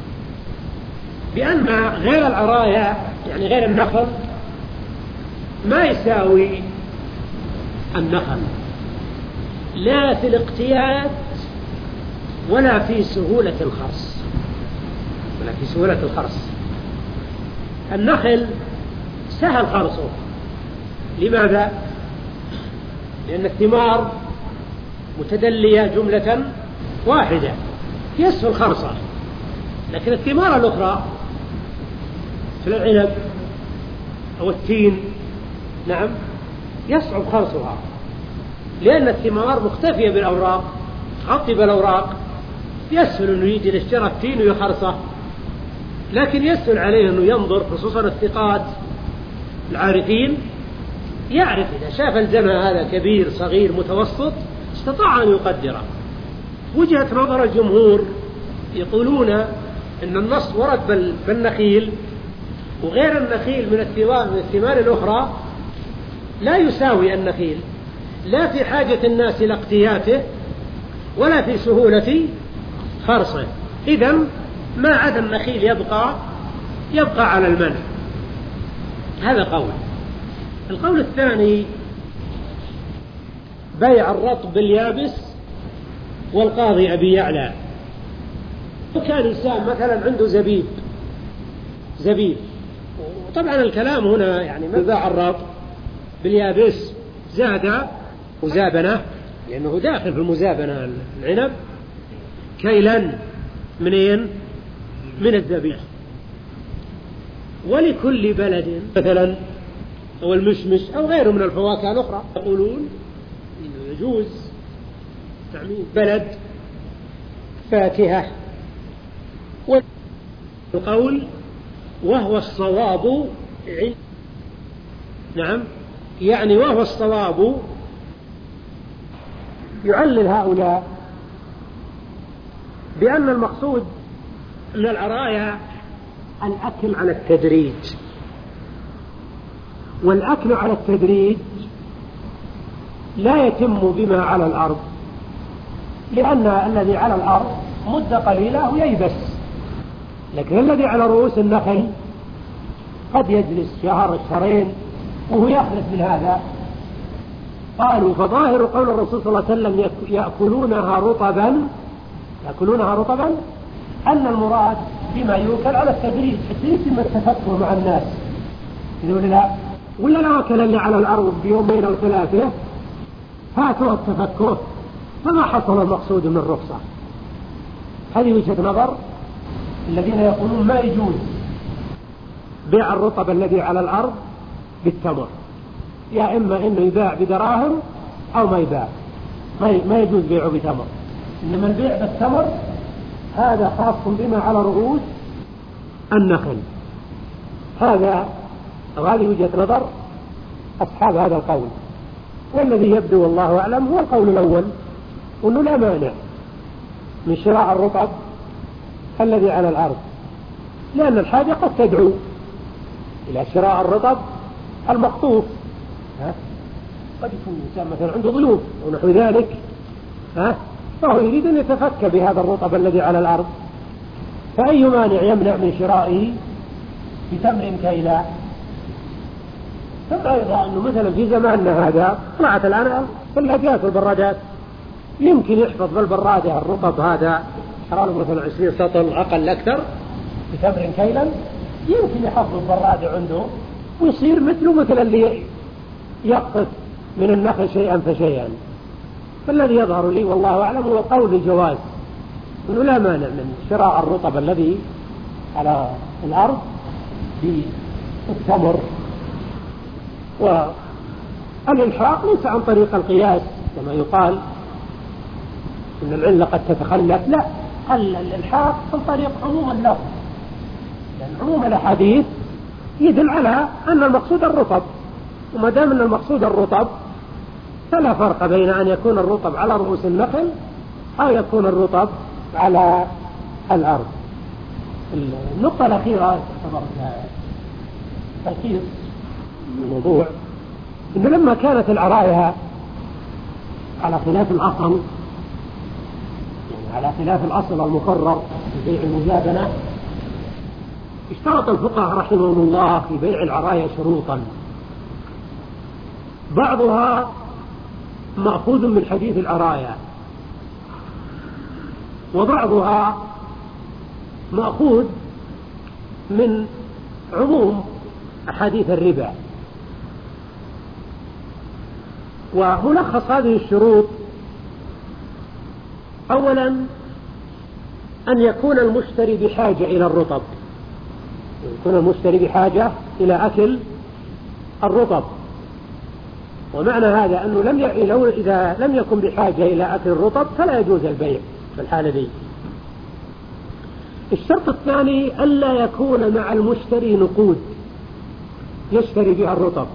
بأن غير العرايا يعني غير النخل ما يساوي النخل لا في الاقتيات ولا في سهولة الخرص ولا في سهولة الخرص. النخل سهل خرصه. لماذا؟ لأن الثمار متدلية جملة واحدة يسهل خرصه، لكن الثمار الأخرى في العنب أو التين نعم يصعب خرصها، لأن الثمار مختفية بالأوراق، تغطي بالأوراق، يسهل أنه يجي لاشترى التين ويخرصه، لكن يسهل عليه أنه ينظر، خصوصا الثقات العارفين، يعرف إذا شاف الجمع هذا كبير صغير متوسط استطاع أن يقدره. وجهة نظر الجمهور يقولون أن النص ورد بالنخيل، وغير النخيل من الثمار من الثمار الأخرى لا يساوي النخيل لا في حاجة الناس إلى اقتياته ولا في سهولة خرصه. إذن ما عدا النخيل يبقى يبقى على المنع. هذا قول. القول الثاني بيع الرطب باليابس، والقاضي أبي يعلى وكان إنسان مثلا عنده زبيب زبيب وطبعا الكلام هنا يعني من باع الرطب باليابس زاد مزابنة، لأنه داخل في المزابنة العنب كيلا منين من الزبيب. ولكل بلد مثلا أو المشمش أو غيره من الفواكه الأخرى يقولون إنه يجوز تعميم بلد فاكهة. والقول وهو الصواب نعم يعني وهو الصواب يعلل هؤلاء بأن المقصود من العرايا الأكل على التدريج، والأكل على التدريج لا يتم بما على الأرض، لأن الذي على الأرض مدة قليلة وييبس، لكن الذي على رؤوس النخل قد يجلس شهر شهرين وهو يخلف من هذا. قالوا فظاهر قول الرسول صلى الله عليه وسلم يأكلونها رطبا يأكلونها رطبا أن المراد بما يؤكل على التدريج حتى يتم التفكه مع الناس. يقول لا ولا الأكل اللي على الأرض بيومين أو ثلاثة هاتوا التفكه، فما حصل المقصود من الرخصة. هذه وجهة نظر الذين يقولون ما يجوز بيع الرطب الذي على الأرض بالتمر، يا إما إنه يباع بدراهم أو ما يباع، ما يجوز بيعه بتمر. إنما البيع بالتمر هذا خاص بما على رؤوس النخل. هذا أو هذه وجهة نظر أصحاب هذا القول، والذي يبدو والله أعلم هو القول الأول، وأنه لا مانع من شراء الرطب الذي على الأرض، لأن الحاجة قد تدعو إلى شراء الرطب المخطوف. ها؟ قد يكون الإنسان مثلا عنده ضيوف ونحو ذلك، ها؟ فهو يريد أن يتفك بهذا الرطب الذي على الأرض، فأي مانع يمنع من شرائه بتمر كيلا؟ ثم أيضا أنه مثلا في زماننا هذا طلعت الآن ثلاجات والبرادات، يمكن يحفظ بالبرادة الرطب هذا حراره مثلا عشرين سطل أقل أكثر بتمر كيلا، يمكن يحفظ البرادة عنده ويصير مثله مثل اللي يقطف من النخل شيئا فشيئا. فالذي يظهر لي والله أعلم هو قول الجواز، أنه لا مانع من شراء الرطب الذي على الأرض بالتمر. والإلحاق ليس عن طريق القياس كما يقال إن العلة قد تتخلف، لا، الإلحاق عن طريق عموم اللفظ، لأن عموم الأحاديث يدل على أن المقصود الرطب، وما دام أن المقصود الرطب فلا فرق بين أن يكون الرطب على رؤوس النخل أو يكون الرطب على الأرض. النقطة الأخيرة تعتبر تلخيص الموضوع، إنه لما كانت العرايا على خلاف الأصل، يعني على خلاف الأصل المقرر في بيع المزابنة، اشترط الفقهاء رحمهم الله في بيع العرايا شروطا، بعضها مأخوذ من حديث العرايا وبعضها مأخوذ من عموم أحاديث الربا. وملخص هذه الشروط: أولا أن يكون المشتري بحاجة إلى الرطب، يكون المشتري بحاجة إلى أكل الرطب، ومعنى هذا أنه لم ي... لو إذا لم يكن بحاجة إلى أكل الرطب فلا يجوز البيع في الحالة دي. الشرط الثاني ألا يكون مع المشتري نقود يشتري بها الرطب،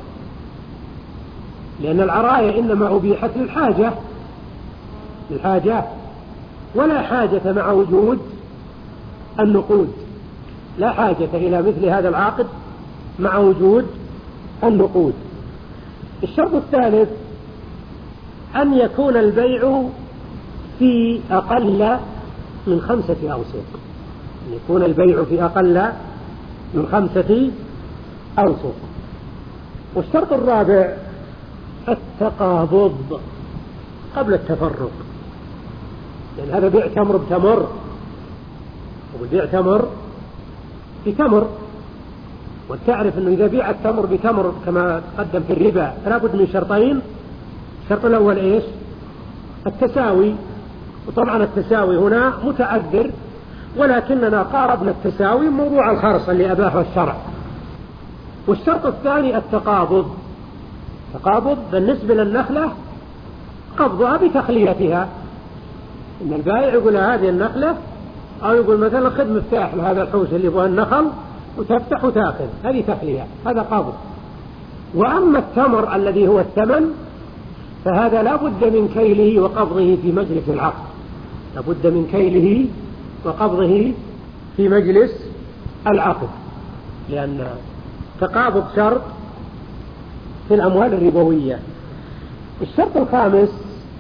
لأن العرايا إنما أبيحت للحاجة للحاجة ولا حاجة مع وجود النقود، لا حاجة إلى مثل هذا العقد مع وجود النقود. الشرط الثالث أن يكون البيع في أقل من خمسة أوسق، أن يكون البيع في أقل من خمسة أوسق. والشرط الرابع التقابض قبل التفرق، يعني هذا بيع تمر بتمر، وبيع تمر بتمر، وتعرف أنه إذا بيع التمر بتمر كما تقدم في الربا فلا بد من شرطين. الشرط الأول إيش؟ التساوي، وطبعا التساوي هنا متعذر، ولكننا قاربنا التساوي موضوع الخرص اللي أباحه الشرع. والشرط الثاني التقابض، تقابض بالنسبة للنخلة قبضها بتخليتها، إن البائع يقول هذه النخلة، أو يقول مثلا خذ مفتاح لهذا الحوش اللي يبغى النخل وتفتح وتأخذ، هذه تخلية، هذا قبض. وأما التمر الذي هو الثمن فهذا لا بد من كيله وقبضه في مجلس العقد، لا بد من كيله وقبضه في مجلس العقد، لأن تقابض شرط في الأموال الربوية. الشرط الخامس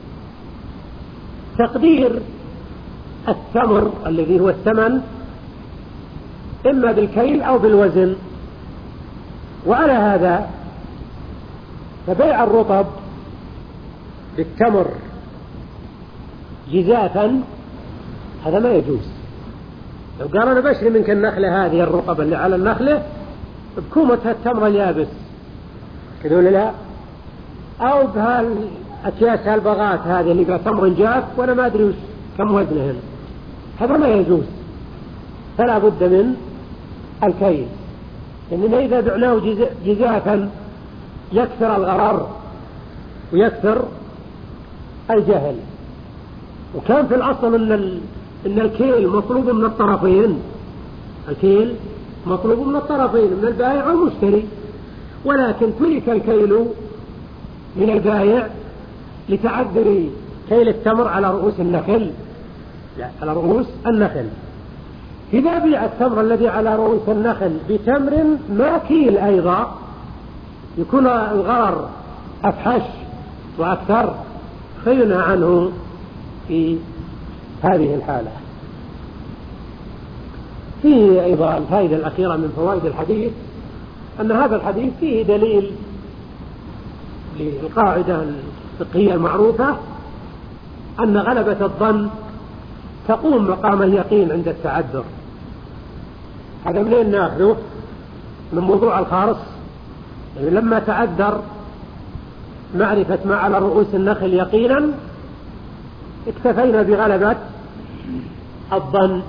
تقدير الثمر الذي هو الثمن إما بالكيل أو بالوزن. وعلى هذا فبيع الرطب بالتمر جزافا هذا ما يجوز. لو قال أنا بشري منك النخلة هذه الرطب اللي على النخلة بكومتها التمر اليابس كذا ولا لا، أو بهالأكياس هالبغات هذه اللي بها تمر جاف وأنا ما أدري كم وزنهن، هذا ما يجوز، فلا بد من الكيل، لأننا إذا بعناه جزافا يكثر الغرر ويكثر الجهل. وكان في الأصل إن, ال... إن الكيل مطلوب من الطرفين، الكيل مطلوب من الطرفين من البائع والمشتري، ولكن ترك الكيل من البائع لتعذر كيل التمر على رؤوس النخل، لا على رؤوس النخل. إذا بيع التمر الذي على رؤوس النخل بتمر ما كيل أيضا يكون الغرر أفحش وأكثر، فينهى عنه في هذه الحالة. فيه أيضا الفائدة الأخيرة من فوائد الحديث أن هذا الحديث فيه دليل للقاعدة الفقهية المعروفة أن غلبة الظن تقوم مقام اليقين عند التعذر. هذا منين ناخذه؟ من موضوع الخارص، يعني لما تعذر معرفة ما على رؤوس النخل يقينا اكتفينا بغلبة الظن.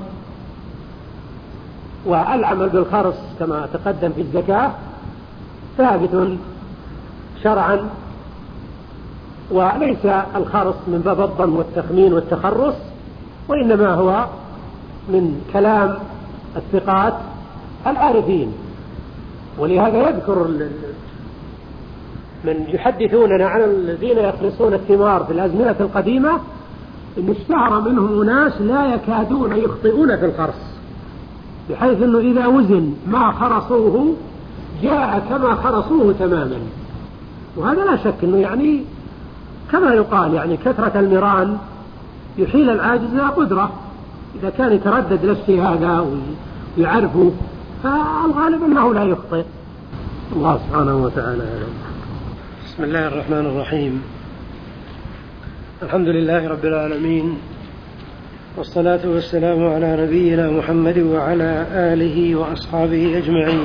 والعمل بالخرص كما تقدم في الزكاة ثابت شرعا، وليس الخرص من باب الظن والتخمين والتخرص، وإنما هو من كلام الثقات العارفين. ولهذا يذكر من يحدثوننا عن الذين يخلصون الثمار في الأزمنة القديمة إن اشتهر منهم ناس لا يكادون يخطئون في الخرص، بحيث أنه إذا وزن ما خرصوه جاء كما خرصوه تماما. وهذا لا شك أنه يعني كما يقال يعني كثرة المران يحيل العاجز لا قدرة، إذا كان يتردد للشيء هذا ويعرفه فالغالب أنه لا يخطئ. الله سبحانه وتعالى. بسم الله الرحمن الرحيم. الحمد لله رب العالمين، والصلاة والسلام على نبينا محمد وعلى آله وأصحابه أجمعين.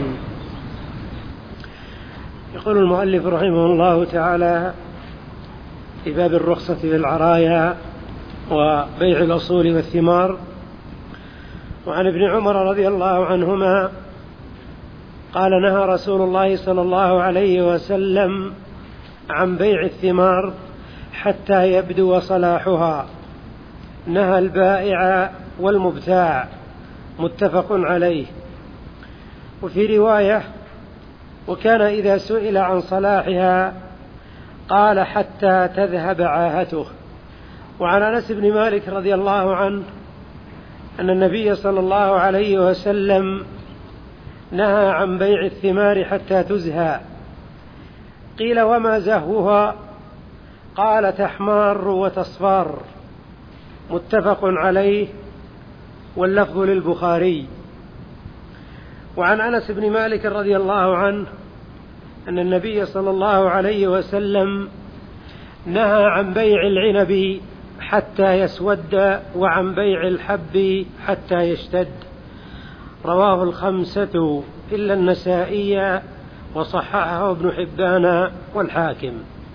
يقول المؤلف رحمه الله تعالى في باب الرخصة في العرايا وبيع الأصول والثمار: وعن ابن عمر رضي الله عنهما قال: نهى رسول الله صلى الله عليه وسلم عن بيع الثمار حتى يبدو صلاحها، نهى البائع والمبتاع، متفق عليه. وفي رواية: وكان إذا سئل عن صلاحها قال: حتى تذهب عاهته. وعن أنس بن مالك رضي الله عنه أن النبي صلى الله عليه وسلم نهى عن بيع الثمار حتى تزهى. قيل: وما زهوها؟ قال: تحمار وتصفار، متفق عليه، واللفظ للبخاري. وعن أنس بن مالك رضي الله عنه أن النبي صلى الله عليه وسلم نهى عن بيع العنب حتى يسود وعن بيع الحب حتى يشتد، رواه الخمسة إلا النسائي وصححه ابن حبان والحاكم.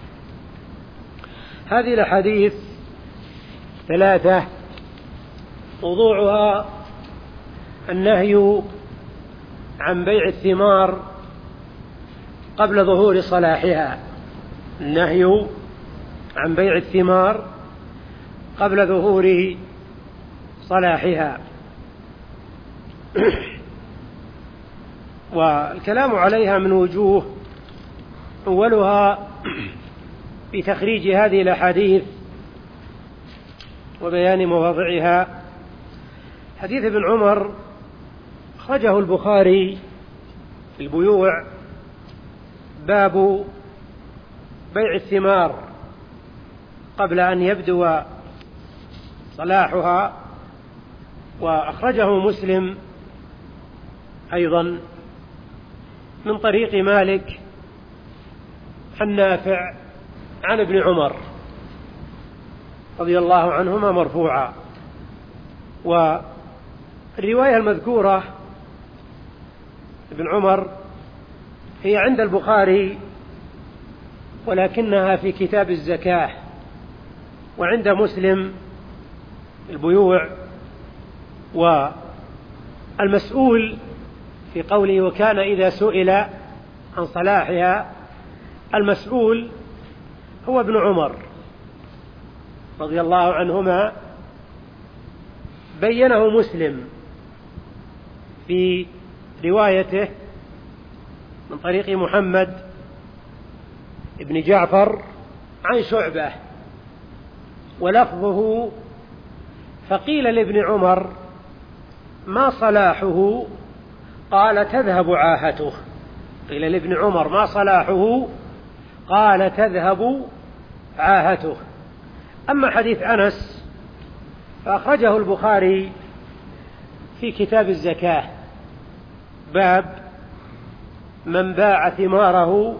هذه الأحاديث ثلاثة موضوعها النهي عن بيع الثمار قبل ظهور صلاحها، النهي عن بيع الثمار قبل ظهور صلاحها. والكلام عليها من وجوه، أولها في تخريج هذه الأحاديث وبيان مواضعها. حديث ابن عمر أخرجه البخاري في البيوع، باب بيع الثمار قبل أن يبدو صلاحها. وأخرجه مسلم أيضا من طريق مالك عن نافع عن ابن عمر رضي الله عنهما مرفوعا. والرواية المذكورة ابن عمر هي عند البخاري ولكنها في كتاب الزكاة، وعند مسلم البيوع. والمسؤول في قوله: وكان إذا سئل عن صلاحها، المسؤول هو ابن عمر رضي الله عنهما، بينه مسلم في روايته من طريق محمد ابن جعفر عن شعبة، ولفظه: فقيل لابن عمر: ما صلاحه؟ قال: تذهب عاهته. قيل لابن عمر: ما صلاحه؟ قال: تذهب عاهته. أما حديث أنس فأخرجه البخاري في كتاب الزكاة، باب من باع ثماره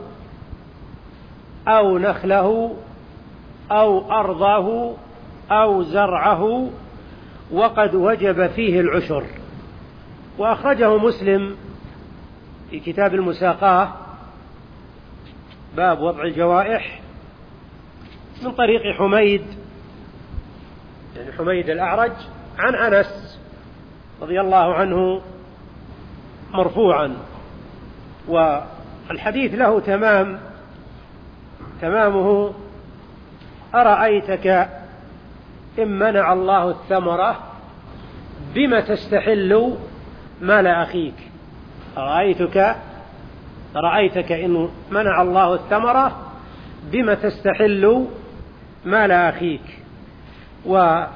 أو نخله أو أرضه أو زرعه وقد وجب فيه العشر. وأخرجه مسلم في كتاب المساقاة، باب وضع الجوائح، من طريق حميد يعني حميد الأعرج عن أنس رضي الله عنه مرفوعا. والحديث له تمام تمامه: أرأيتك إن منع الله الثمرة بما تستحل مال أخيك. أرأيتك أرأيتك إن منع الله الثمرة بما تستحل مال أخيك. وفي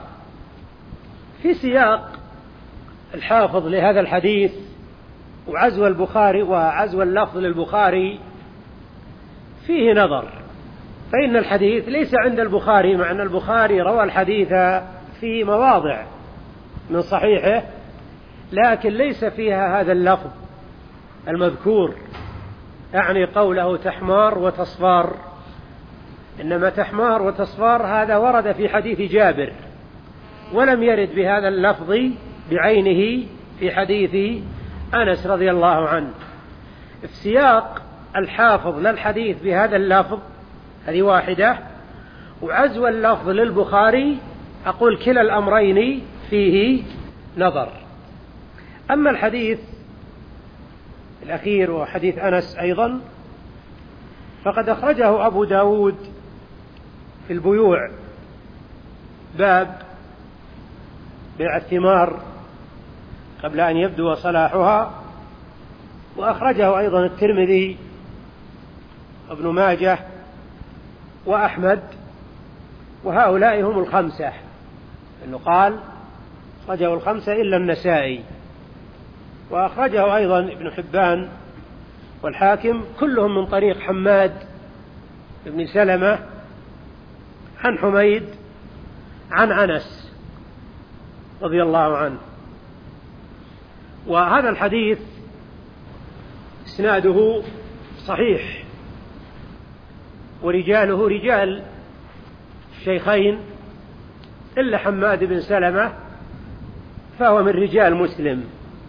سياق الحافظ لهذا الحديث وعزو البخاري وعزو اللفظ للبخاري فيه نظر، فإن الحديث ليس عند البخاري، مع أن البخاري روى الحديث في مواضع من صحيحه، لكن ليس فيها هذا اللفظ المذكور، أعني قوله تحمار وتصفار، إنما تحمار وتصفار هذا ورد في حديث جابر، ولم يرد بهذا اللفظ بعينه في حديث أنس رضي الله عنه. في سياق الحافظ للحديث بهذا اللفظ هذه واحدة، وعزو اللفظ للبخاري أقول كلا الأمرين فيه نظر. أما الحديث الأخير وحديث أنس أيضا فقد أخرجه أبو داود في البيوع باب بيع الثمار قبل أن يبدو صلاحها، وأخرجه أيضا الترمذي وابن ماجه وأحمد، وهؤلاء هم الخمسة، إنه قال أخرجه الخمسة إلا النسائي، وأخرجه أيضا ابن حبان والحاكم، كلهم من طريق حماد بن سلمة عن حميد عن أنس رضي الله عنه. وهذا الحديث إسناده صحيح، ورجاله رجال الشيخين إلا حماد بن سلمة فهو من رجال مسلم.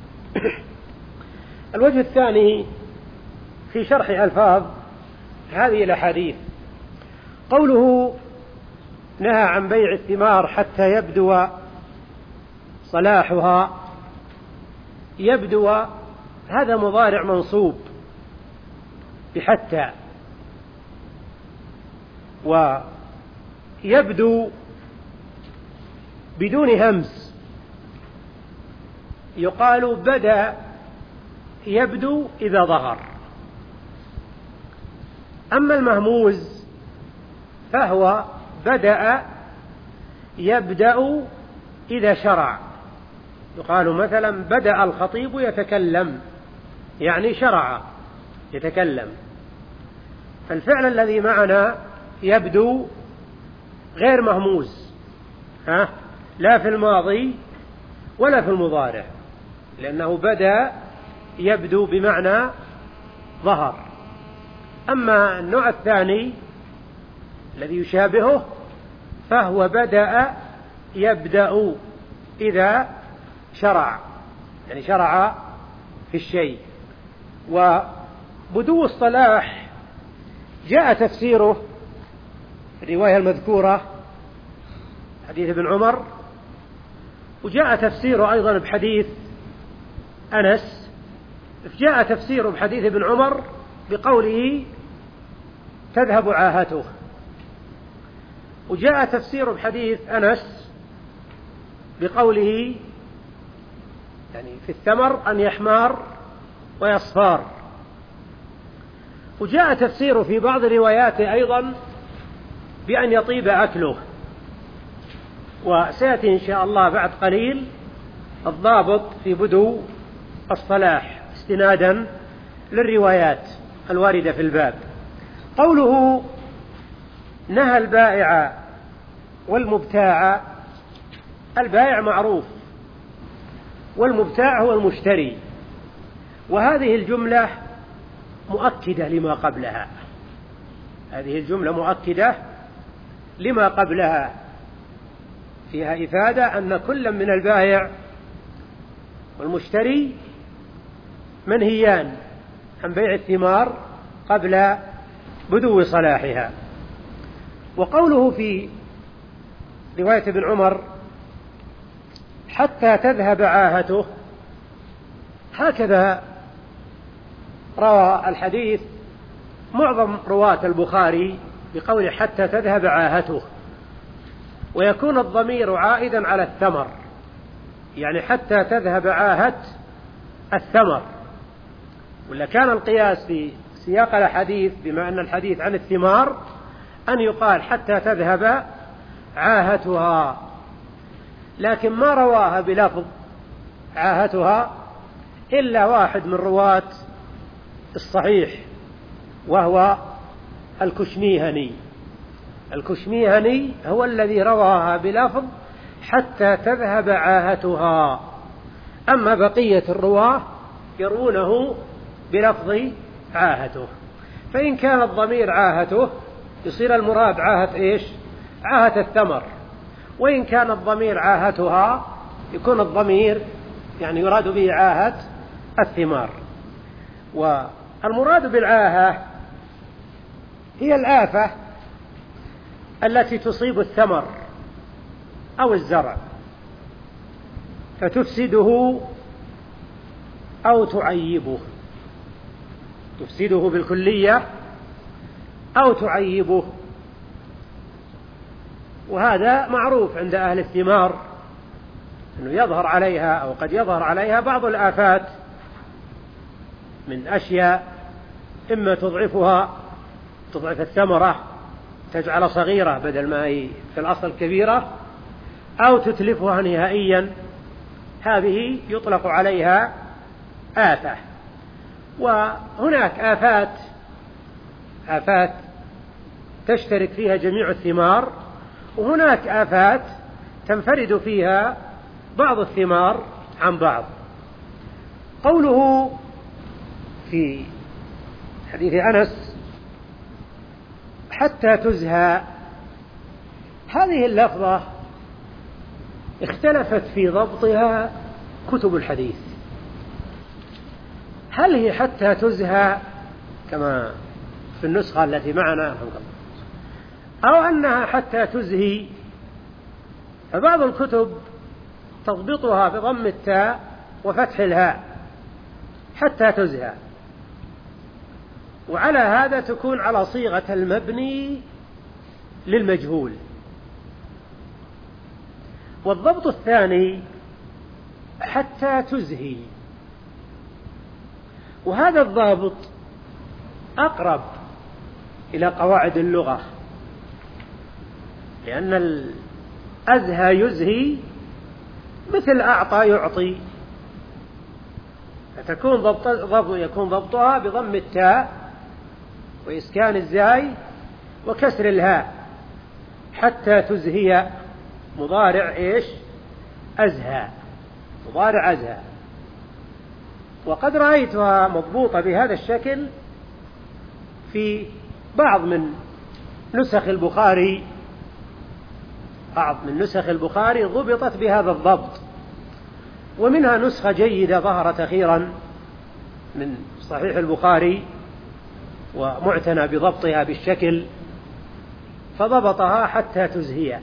الوجه الثاني في شرح ألفاظ هذه الأحاديث قوله نهى عن بيع الثمار حتى يبدو صلاحها، يبدو هذا مضارع منصوب بحتى، ويبدو بدون همز، يقال بدأ يبدو إذا ظهر. أما المهموز فهو بدأ يبدأ إذا شرع، يقال مثلا بدأ الخطيب يتكلم، يعني شرع يتكلم. فالفعل الذي معنا يبدو غير مهموز، ها؟ لا في الماضي ولا في المضارع، لأنه بدأ يبدو بمعنى ظهر. أما النوع الثاني الذي يشابهه فهو بدأ يبدأ إذا شرع، يعني شرع في الشيء. وبدو الصلاح جاء تفسيره الرواية المذكورة حديث ابن عمر، وجاء تفسيره أيضا بحديث أنس، جاء تفسيره بحديث ابن عمر بقوله تذهب عاهته، وجاء تفسيره بحديث أنس بقوله يعني في الثمر أن يحمار ويصفار، وجاء تفسيره في بعض رواياته أيضا بأن يطيب أكله. وسيأتي إن شاء الله بعد قليل الضابط في بدو الصلاح استنادا للروايات الواردة في الباب. قوله نهى البائع والمبتاع، البائع معروف والمبتاع هو المشتري، وهذه الجملة مؤكدة لما قبلها، هذه الجملة مؤكدة لما قبلها، فيها إفادة أن كل من البائع والمشتري منهيان عن بيع الثمار قبل بدو صلاحها. وقوله في رواية ابن عمر حتى تذهب عاهته، هكذا روى الحديث معظم رواة البخاري بقول حتى تذهب عاهته، ويكون الضمير عائدا على الثمر، يعني حتى تذهب عاهة الثمر. ولا كان القياس في سياق الحديث بما أن الحديث عن الثمار أن يقال حتى تذهب عاهتها، لكن ما رواها بلفظ عاهتها إلا واحد من رواة الصحيح وهو الكشميهني. الكشميهني هو الذي رواها بلفظ حتى تذهب عاهتها، أما بقية الرواة يروونه بلفظ عاهته. فإن كان الضمير عاهته يصير المراد عاهة إيش؟ عاهة الثمر. وإن كان الضمير عاهتها يكون الضمير يعني يراد به عاهة الثمار. والمراد بالعاهة هي الآفة التي تصيب الثمر أو الزرع فتفسده أو تعيبه، تفسده بالكلية أو تعيبه. وهذا معروف عند أهل الثمار أنه يظهر عليها أو قد يظهر عليها بعض الآفات من أشياء إما تضعفها، تضعف الثمرة تجعل صغيرة بدل ما هي في الأصل كبيرة، أو تتلفها نهائيا، هذه يطلق عليها آفة. وهناك آفات آفات تشترك فيها جميع الثمار، وهناك آفات تنفرد فيها بعض الثمار عن بعض. قوله في حديث أنس حتى تزهى، هذه اللفظة اختلفت في ضبطها كتب الحديث، هل هي حتى تزهى كما في النسخة التي معنا أو أنها حتى تزهي؟ فبعض الكتب تضبطها بضم التاء وفتح الهاء حتى تزهى، وعلى هذا تكون على صيغة المبني للمجهول. والضبط الثاني حتى تزهي، وهذا الضابط أقرب إلى قواعد اللغة، لأن الأزهى يزهي مثل أعطى يعطي، فتكون ضبط ضبط يكون ضبطها بضم التاء وإسكان الزاي وكسر الهاء. حتى تزهي مضارع إيش؟ أزهى، مضارع أزهى. وقد رأيتها مضبوطة بهذا الشكل في بعض من نسخ البخاري، بعض من نسخ البخاري ضبطت بهذا الضبط، ومنها نسخة جيدة ظهرت أخيرا من صحيح البخاري ومعتنى بضبطها بالشكل، فضبطها حتى تزهي.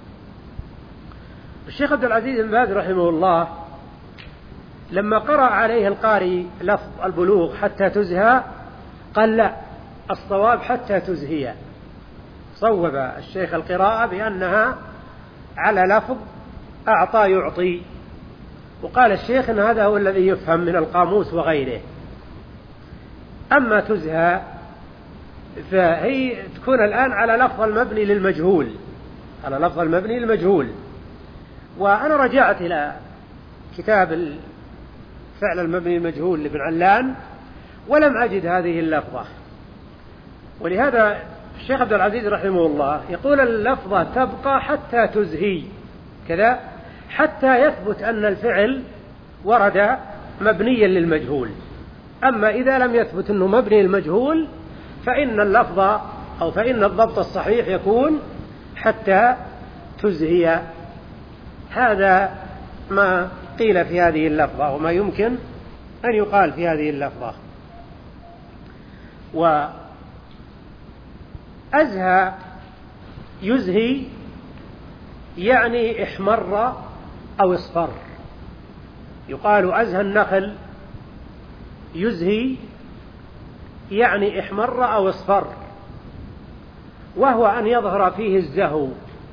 الشيخ عبد العزيز بن باز رحمه الله لما قرأ عليه القارئ لفظ البلوغ حتى تزهى قال لا، الصواب حتى تزهي. صوب الشيخ القراءة بأنها على لفظ أعطى يعطي، وقال الشيخ إن هذا هو الذي يفهم من القاموس وغيره. أما تزهى فهي تكون الآن على لفظ المبني للمجهول، على لفظ المبني للمجهول. وأنا رجعت إلى كتاب الفعل المبني للمجهول لابن علان ولم أجد هذه اللفظة، ولهذا الشيخ عبد العزيز رحمه الله يقول اللفظة تبقى حتى تزهي كذا، حتى يثبت أن الفعل ورد مبنيا للمجهول. أما إذا لم يثبت أنه مبني للمجهول فإن اللفظ أو فإن الضبط الصحيح يكون حتى تزهي. هذا ما قيل في هذه اللفظة وما يمكن أن يقال في هذه اللفظة. وأزهى يزهي يعني احمر أو اصفر، يقال أزهى النخل يزهي يعني احمر أو اصفر، وهو أن يظهر فيه الزهو.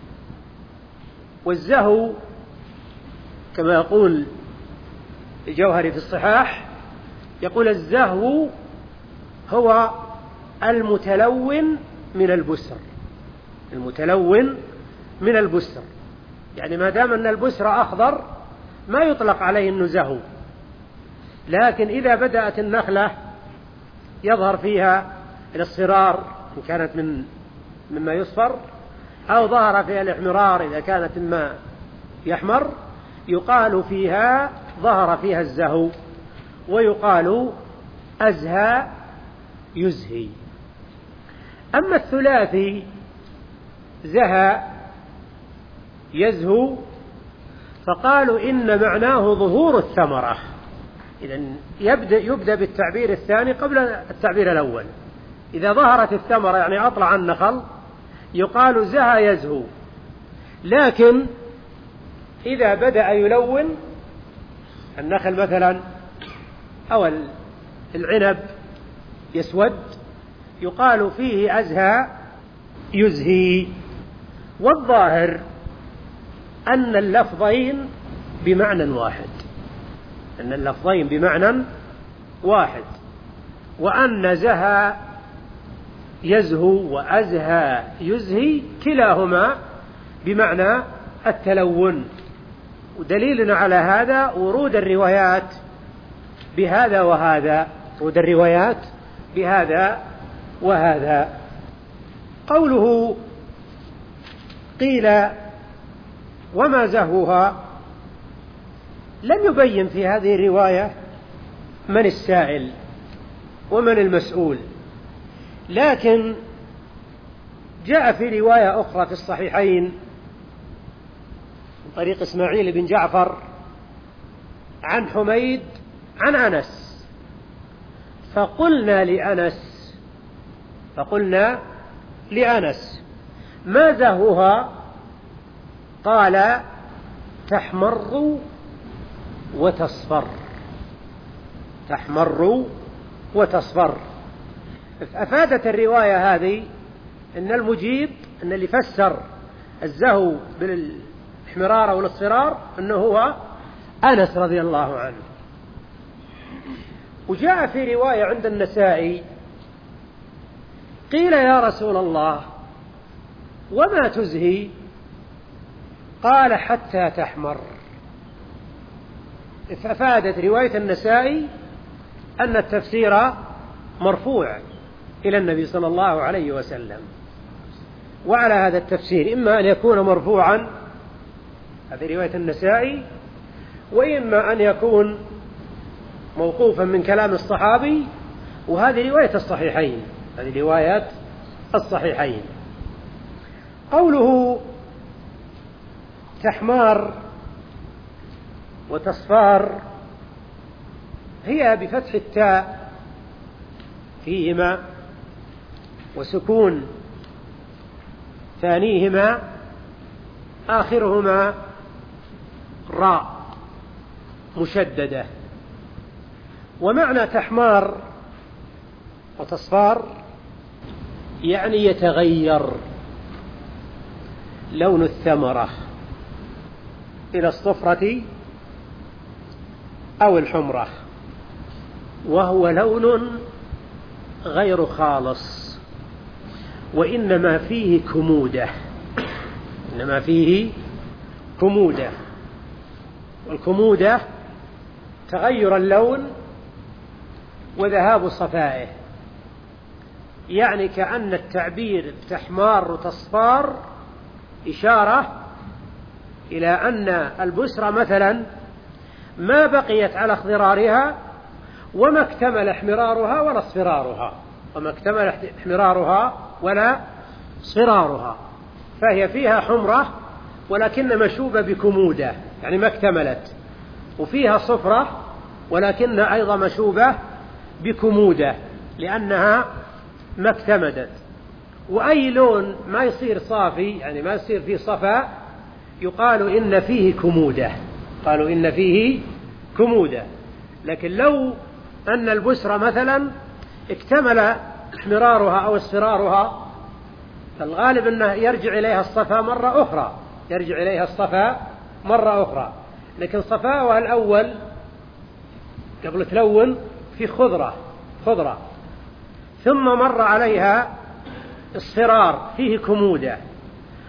والزهو كما يقول الجوهري في الصحاح، يقول الزهو هو المتلون من البسر، المتلون من البسر، يعني ما دام أن البسر أخضر ما يطلق عليه أنه زهو، لكن إذا بدأت النخلة يظهر فيها الاصفرار إن كانت من مما يصفر، أو ظهر فيها الاحمرار إذا كانت مما يحمر، يقال فيها ظهر فيها الزهو، ويقال أزهى يزهي. أما الثلاثي زهى يزهو فقالوا إن معناه ظهور الثمرة، إذن يبدأ, يبدأ بالتعبير الثاني قبل التعبير الأول. إذا ظهرت الثمرة يعني أطلع النخل يقال زهى يزهو، لكن إذا بدأ يلون النخل مثلا أو العنب يسود يقال فيه أزهى يزهي. والظاهر أن اللفظين بمعنى واحد، أن اللفظين بمعنى واحد، وأن زهى يزهو وأزهى يزهي كلاهما بمعنى التلون. ودليلنا على هذا ورود الروايات بهذا وهذا، ورود الروايات بهذا وهذا. قوله قيل وما زهوها لم يبين في هذه الرواية من السائل ومن المسؤول، لكن جاء في رواية أخرى في الصحيحين من طريق إسماعيل بن جعفر عن حميد عن أنس، فقلنا لأنس فقلنا لأنس ما زهوها؟ قال تحمر وتصفر، تحمر وتصفر. أفادت الرواية هذه أن المجيب أن اللي فسر الزهو بالإحمرار أو الاصفرار أنه هو أنس رضي الله عنه. وجاء في رواية عند النسائي قيل يا رسول الله وما تزهي؟ قال حتى تحمر. فأفادت رواية النسائي أن التفسير مرفوع إلى النبي صلى الله عليه وسلم. وعلى هذا التفسير إما أن يكون مرفوعا، هذه رواية النسائي، وإما أن يكون موقوفا من كلام الصحابي، وهذه رواية الصحيحين، هذه رواية الصحيحين. قوله تحمار وتصفار هي بفتح التاء فيهما وسكون ثانيهما آخرهما راء مشددة. ومعنى تحمار وتصفار يعني يتغير لون الثمرة إلى الصفرة أو الحمرة، وهو لون غير خالص، وإنما فيه كمودة، إنما فيه كمودة. والكمودة تغير اللون وذهاب صفائه، يعني كأن التعبير تحمار وتصفار إشارة إلى أن البسرة مثلا ما بقيت على اخضرارها وما اكتمل احمرارها ولا اصفرارها، وما اكتمل احمرارها ولا صرارها، فهي فيها حمرة ولكن مشوبة بكمودة، يعني ما اكتملت، وفيها صفرة ولكن أيضا مشوبة بكمودة لأنها ما اكتمدت. وأي لون ما يصير صافي، يعني ما يصير فيه صفاء، يقال إن فيه كمودة، قالوا إن فيه كمودة. لكن لو أن البسرة مثلا اكتمل احمرارها أو اصفرارها فالغالب أنه يرجع إليها الصفاء مرة أخرى، يرجع إليها الصفاء مرة أخرى. لكن صفاؤها الأول قبل تلون في خضرة خضرة ثم مر عليها اصفرار فيه كمودة،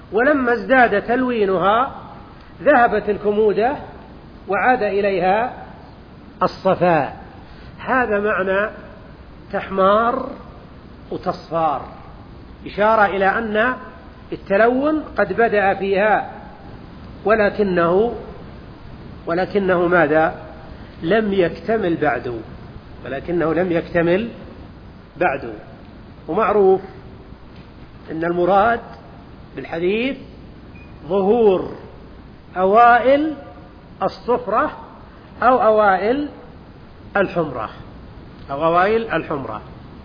ولما ازداد تلوينها ذهبت الكمودة وعاد إليها الصفاء. هذا معنى تحمار وتصفار، إشارة إلى أن التلون قد بدأ فيها، ولكنه ولكنه ماذا؟ لم يكتمل بعد، ولكنه لم يكتمل بعد. ومعروف أن المراد بالحديث ظهور أوائل الصفرة أو أوائل الحمرة أو أوائل الحمرة.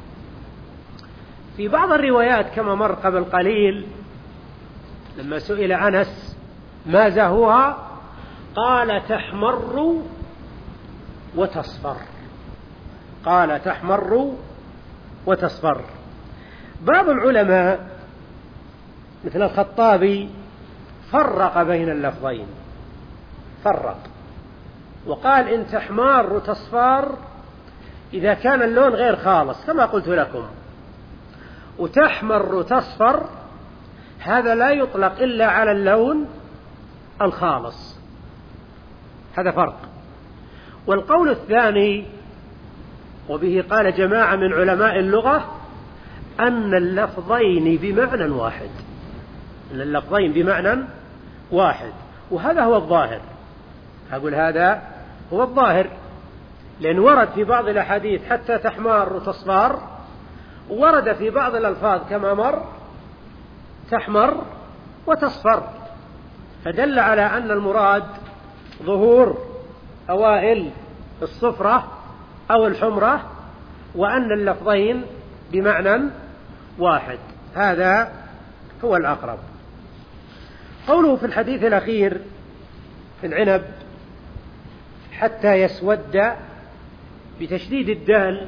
في بعض الروايات كما مر قبل قليل لما سئل أنس ما زهوها قال تحمر وتصفر، قال تحمر وتصفر. بعض العلماء مثل الخطابي فرق بين اللفظين، فرق وقال إن تحمار وتصفر إذا كان اللون غير خالص كما قلت لكم، وتحمر وتصفر هذا لا يطلق إلا على اللون الخالص، هذا فرق. والقول الثاني وبه قال جماعة من علماء اللغة أن اللفظين بمعنى واحد، أن اللفظين بمعنى واحد، وهذا هو الظاهر. أقول هذا هو الظاهر، لأن ورد في بعض الأحاديث حتى تحمار وتصفر، ورد في بعض الألفاظ كما مر تحمر وتصفر، فدل على أن المراد ظهور أوائل الصفرة أو الحمرة، وأن اللفظين بمعنى واحد، هذا هو الأقرب. قوله في الحديث الأخير في العنب حتى يسود بتشديد الدال،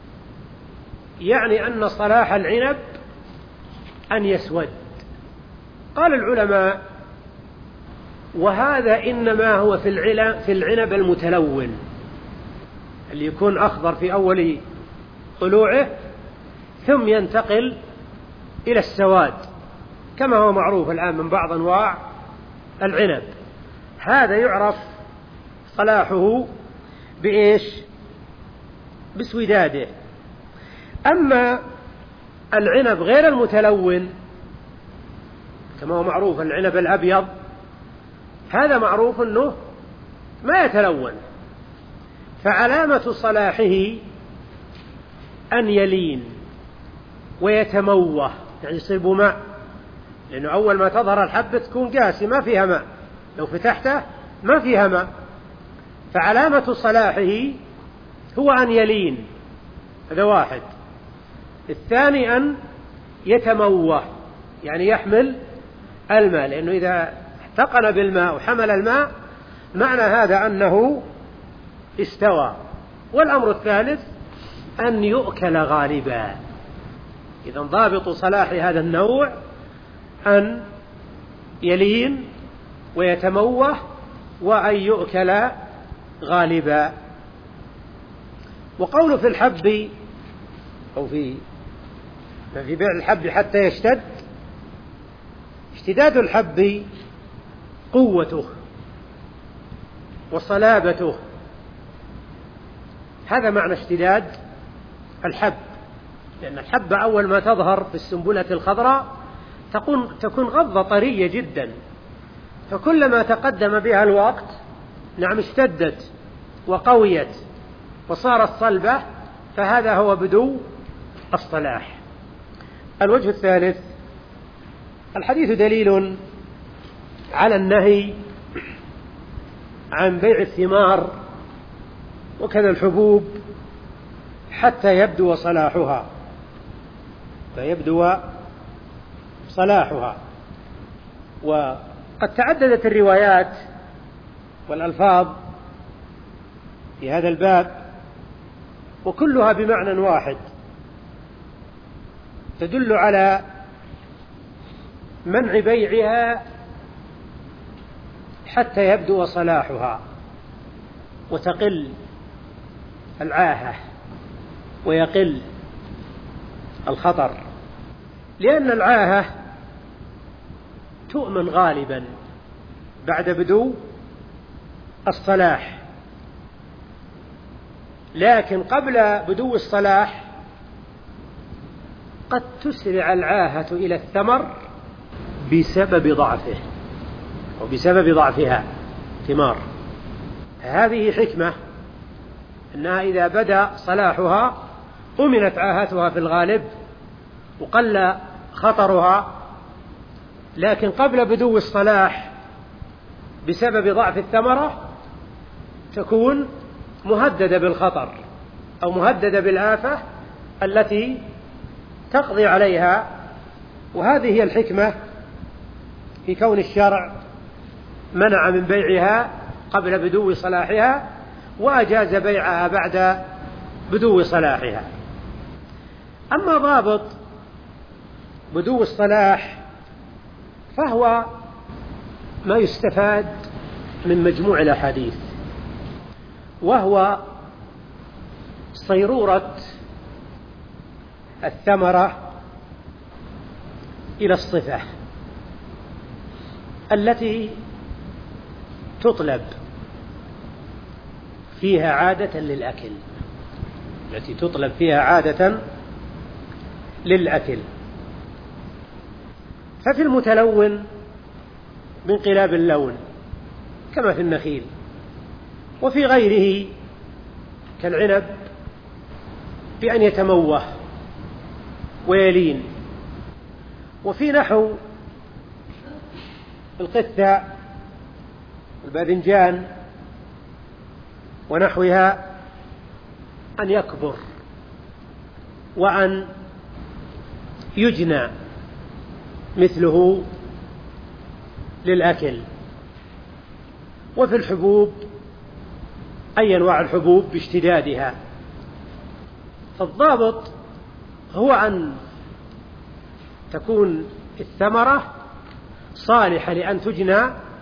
يعني أن صلاح العنب أن يسود. قال العلماء وهذا إنما هو في العنب, في العنب المتلون اللي يكون أخضر في أول طلوعه ثم ينتقل إلى السواد كما هو معروف الآن من بعض أنواع العنب، هذا يعرف صلاحه بإيش؟ بسوداده. أما العنب غير المتلون كما هو معروف العنب الأبيض، هذا معروف أنه ما يتلون، فعلامة صلاحه أن يلين ويتموه، يعني يصير بماء، لأنه أول ما تظهر الحبة تكون قاسي ما فيها ماء، لو فتحته ما فيها ماء، فعلامة صلاحه هو أن يلين، هذا واحد. الثاني أن يتموه، يعني يحمل الماء، لأنه إذا احتقن بالماء وحمل الماء معنى هذا أنه استوى. والأمر الثالث أن يؤكل غالبا، إذا ضابط صلاح هذا النوع أن يلين ويتموه وأن يؤكل غالبا. وقول في الحب أو في في بيع الحب حتى يشتد، اشتداد الحب قوته وصلابته، هذا معنى اشتداد الحب، لأن الحب أول ما تظهر في السنبلة الخضراء تكون تكون غضة طرية جدا، فكلما تقدم بها الوقت نعم اشتدت وقويت وصارت صلبة، فهذا هو بدو الصلاح. الوجه الثالث، الحديث دليل على النهي عن بيع الثمار وكذا الحبوب حتى يبدو صلاحها، فيبدو صلاحها. وقد تعددت الروايات والألفاظ في هذا الباب وكلها بمعنى واحد، تدل على منع بيعها حتى يبدو صلاحها وتقل العاهة ويقل الخطر، لأن العاهة تؤمن غالبا بعد بدو الصلاح، لكن قبل بدو الصلاح قد تسرع العاهة إلى الثمر بسبب ضعفه أو بسبب ضعفها ثمار. هذه حكمة أنها إذا بدأ صلاحها أمنت عاهتها في الغالب وقل خطرها، لكن قبل بدو الصلاح بسبب ضعف الثمرة تكون مهددة بالخطر أو مهددة بالآفة التي تقضي عليها. وهذه هي الحكمة في كون الشرع منع من بيعها قبل بدو صلاحها وأجاز بيعها بعد بدو صلاحها. أما ضابط بدو الصلاح فهو ما يستفاد من مجموع الأحاديث، وهو صيرورة الثمرة إلى الصفة التي تطلب فيها عادة للأكل التي تطلب فيها عادة للأكل. ففي المتلون بانقلاب اللون كما في النخيل، وفي غيره كالعنب بأن يتموه ويلين، وفي نحو القثة الباذنجان ونحوها أن يكبر وأن يجنى مثله للأكل. وفي الحبوب أي أنواع الحبوب باشتدادها. فالضابط هو أن تكون الثمرة صالحة لأن تجنى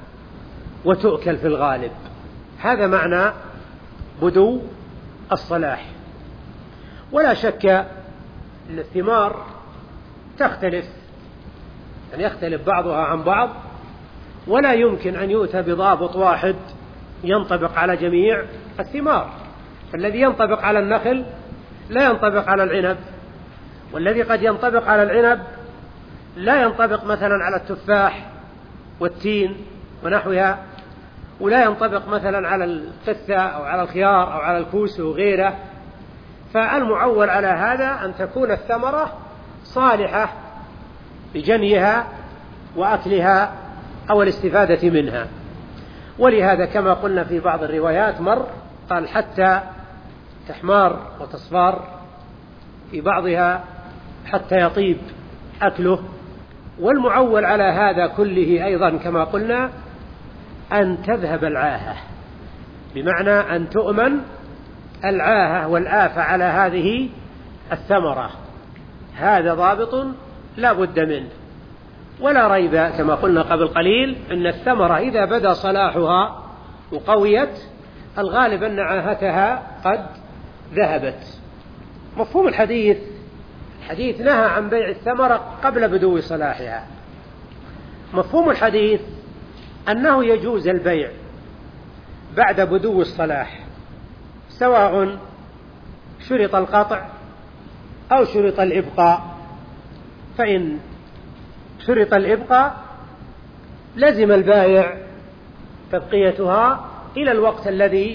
وتؤكل في الغالب. هذا معنى بدو الصلاح. ولا شك أن الثمار تختلف، يعني يختلف بعضها عن بعض، ولا يمكن أن يؤتى بضابط واحد ينطبق على جميع الثمار. فالذي ينطبق على النخل لا ينطبق على العنب، والذي قد ينطبق على العنب لا ينطبق مثلا على التفاح والتين ونحوها، ولا ينطبق مثلا على القثة أو على الخيار أو على الكوس وغيره. فالمعول على هذا أن تكون الثمرة صالحة لجنيها وأكلها أو الاستفادة منها. ولهذا كما قلنا في بعض الروايات مر قال حتى تحمار وتصفار، في بعضها حتى يطيب أكله. والمعول على هذا كله أيضا كما قلنا أن تذهب العاهة، بمعنى أن تؤمن العاهة والآفة على هذه الثمرة. هذا ضابط لا بد منه. ولا ريب كما قلنا قبل قليل أن الثمرة إذا بدا صلاحها وقويت الغالب أن عاهتها قد ذهبت. مفهوم الحديث، الحديث نهى عن بيع الثمرة قبل بدو صلاحها. مفهوم الحديث أنه يجوز البيع بعد بدو الصلاح، سواء شرط القطع أو شرط الإبقاء. فإن شرط الإبقاء لزم البائع تبقيتها إلى الوقت الذي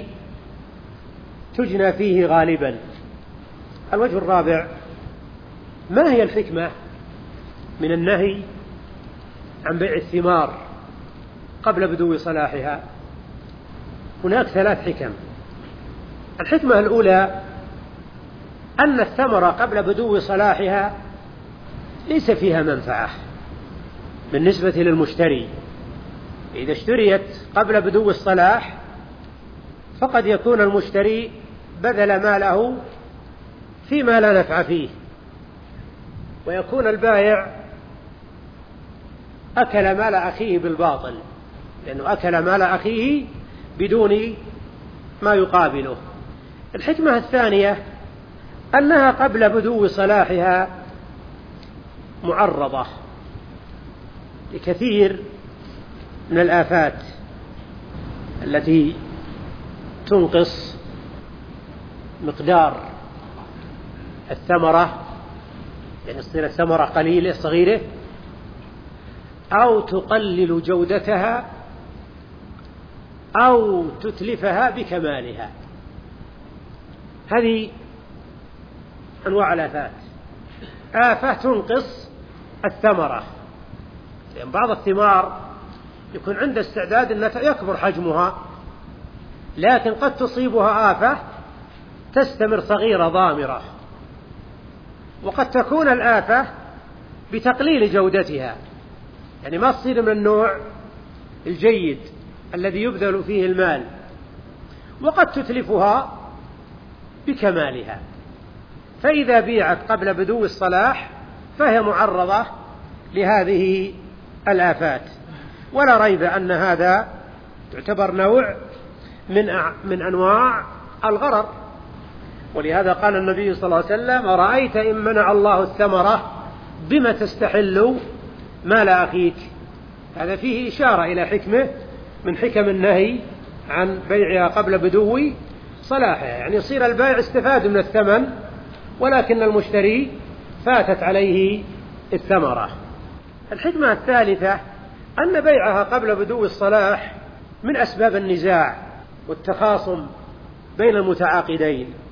تجنى فيه غالبا. الوجه الرابع: ما هي الحكمة من النهي عن بيع الثمار قبل بدو صلاحها؟ هناك ثلاث حكم. الحكمة الأولى أن الثمرة قبل بدو صلاحها ليس فيها منفعة بالنسبة للمشتري. إذا اشتريت قبل بدو الصلاح فقد يكون المشتري بذل ماله فيما لا نفع فيه، ويكون البائع أكل مال أخيه بالباطل، لأنه أكل مال أخيه بدون ما يقابله. الحكمة الثانية أنها قبل بدو صلاحها معرضة لكثير من الآفات التي تنقص مقدار الثمرة، يعني تصير الثمرة قليلة صغيرة، أو تقلل جودتها، أو تتلفها بكمالها. هذه أنواع الآفات. آفة تنقص الثمرة، لأن بعض الثمار يكون عند استعداد أن يكبر حجمها، لكن قد تصيبها آفة تستمر صغيرة ضامرة، وقد تكون الآفة بتقليل جودتها، يعني ما تصير من النوع الجيد الذي يبذل فيه المال، وقد تتلفها بكمالها. فإذا بيعت قبل بدو الصلاح فهي معرضة لهذه الآفات، ولا ريب أن هذا تعتبر نوع من من أنواع الغرر. ولهذا قال النبي صلى الله عليه وسلم: أرأيت إن منع الله الثمرة بما تستحل مال أخيك. هذا فيه إشارة إلى حكمة من حكم النهي عن بيعها قبل بدو صلاحها، يعني يصير البائع استفاد من الثمن، ولكن المشتري فاتت عليه الثمرة. الحكمة الثالثة أن بيعها قبل بدو الصلاح من أسباب النزاع والتخاصم بين المتعاقدين،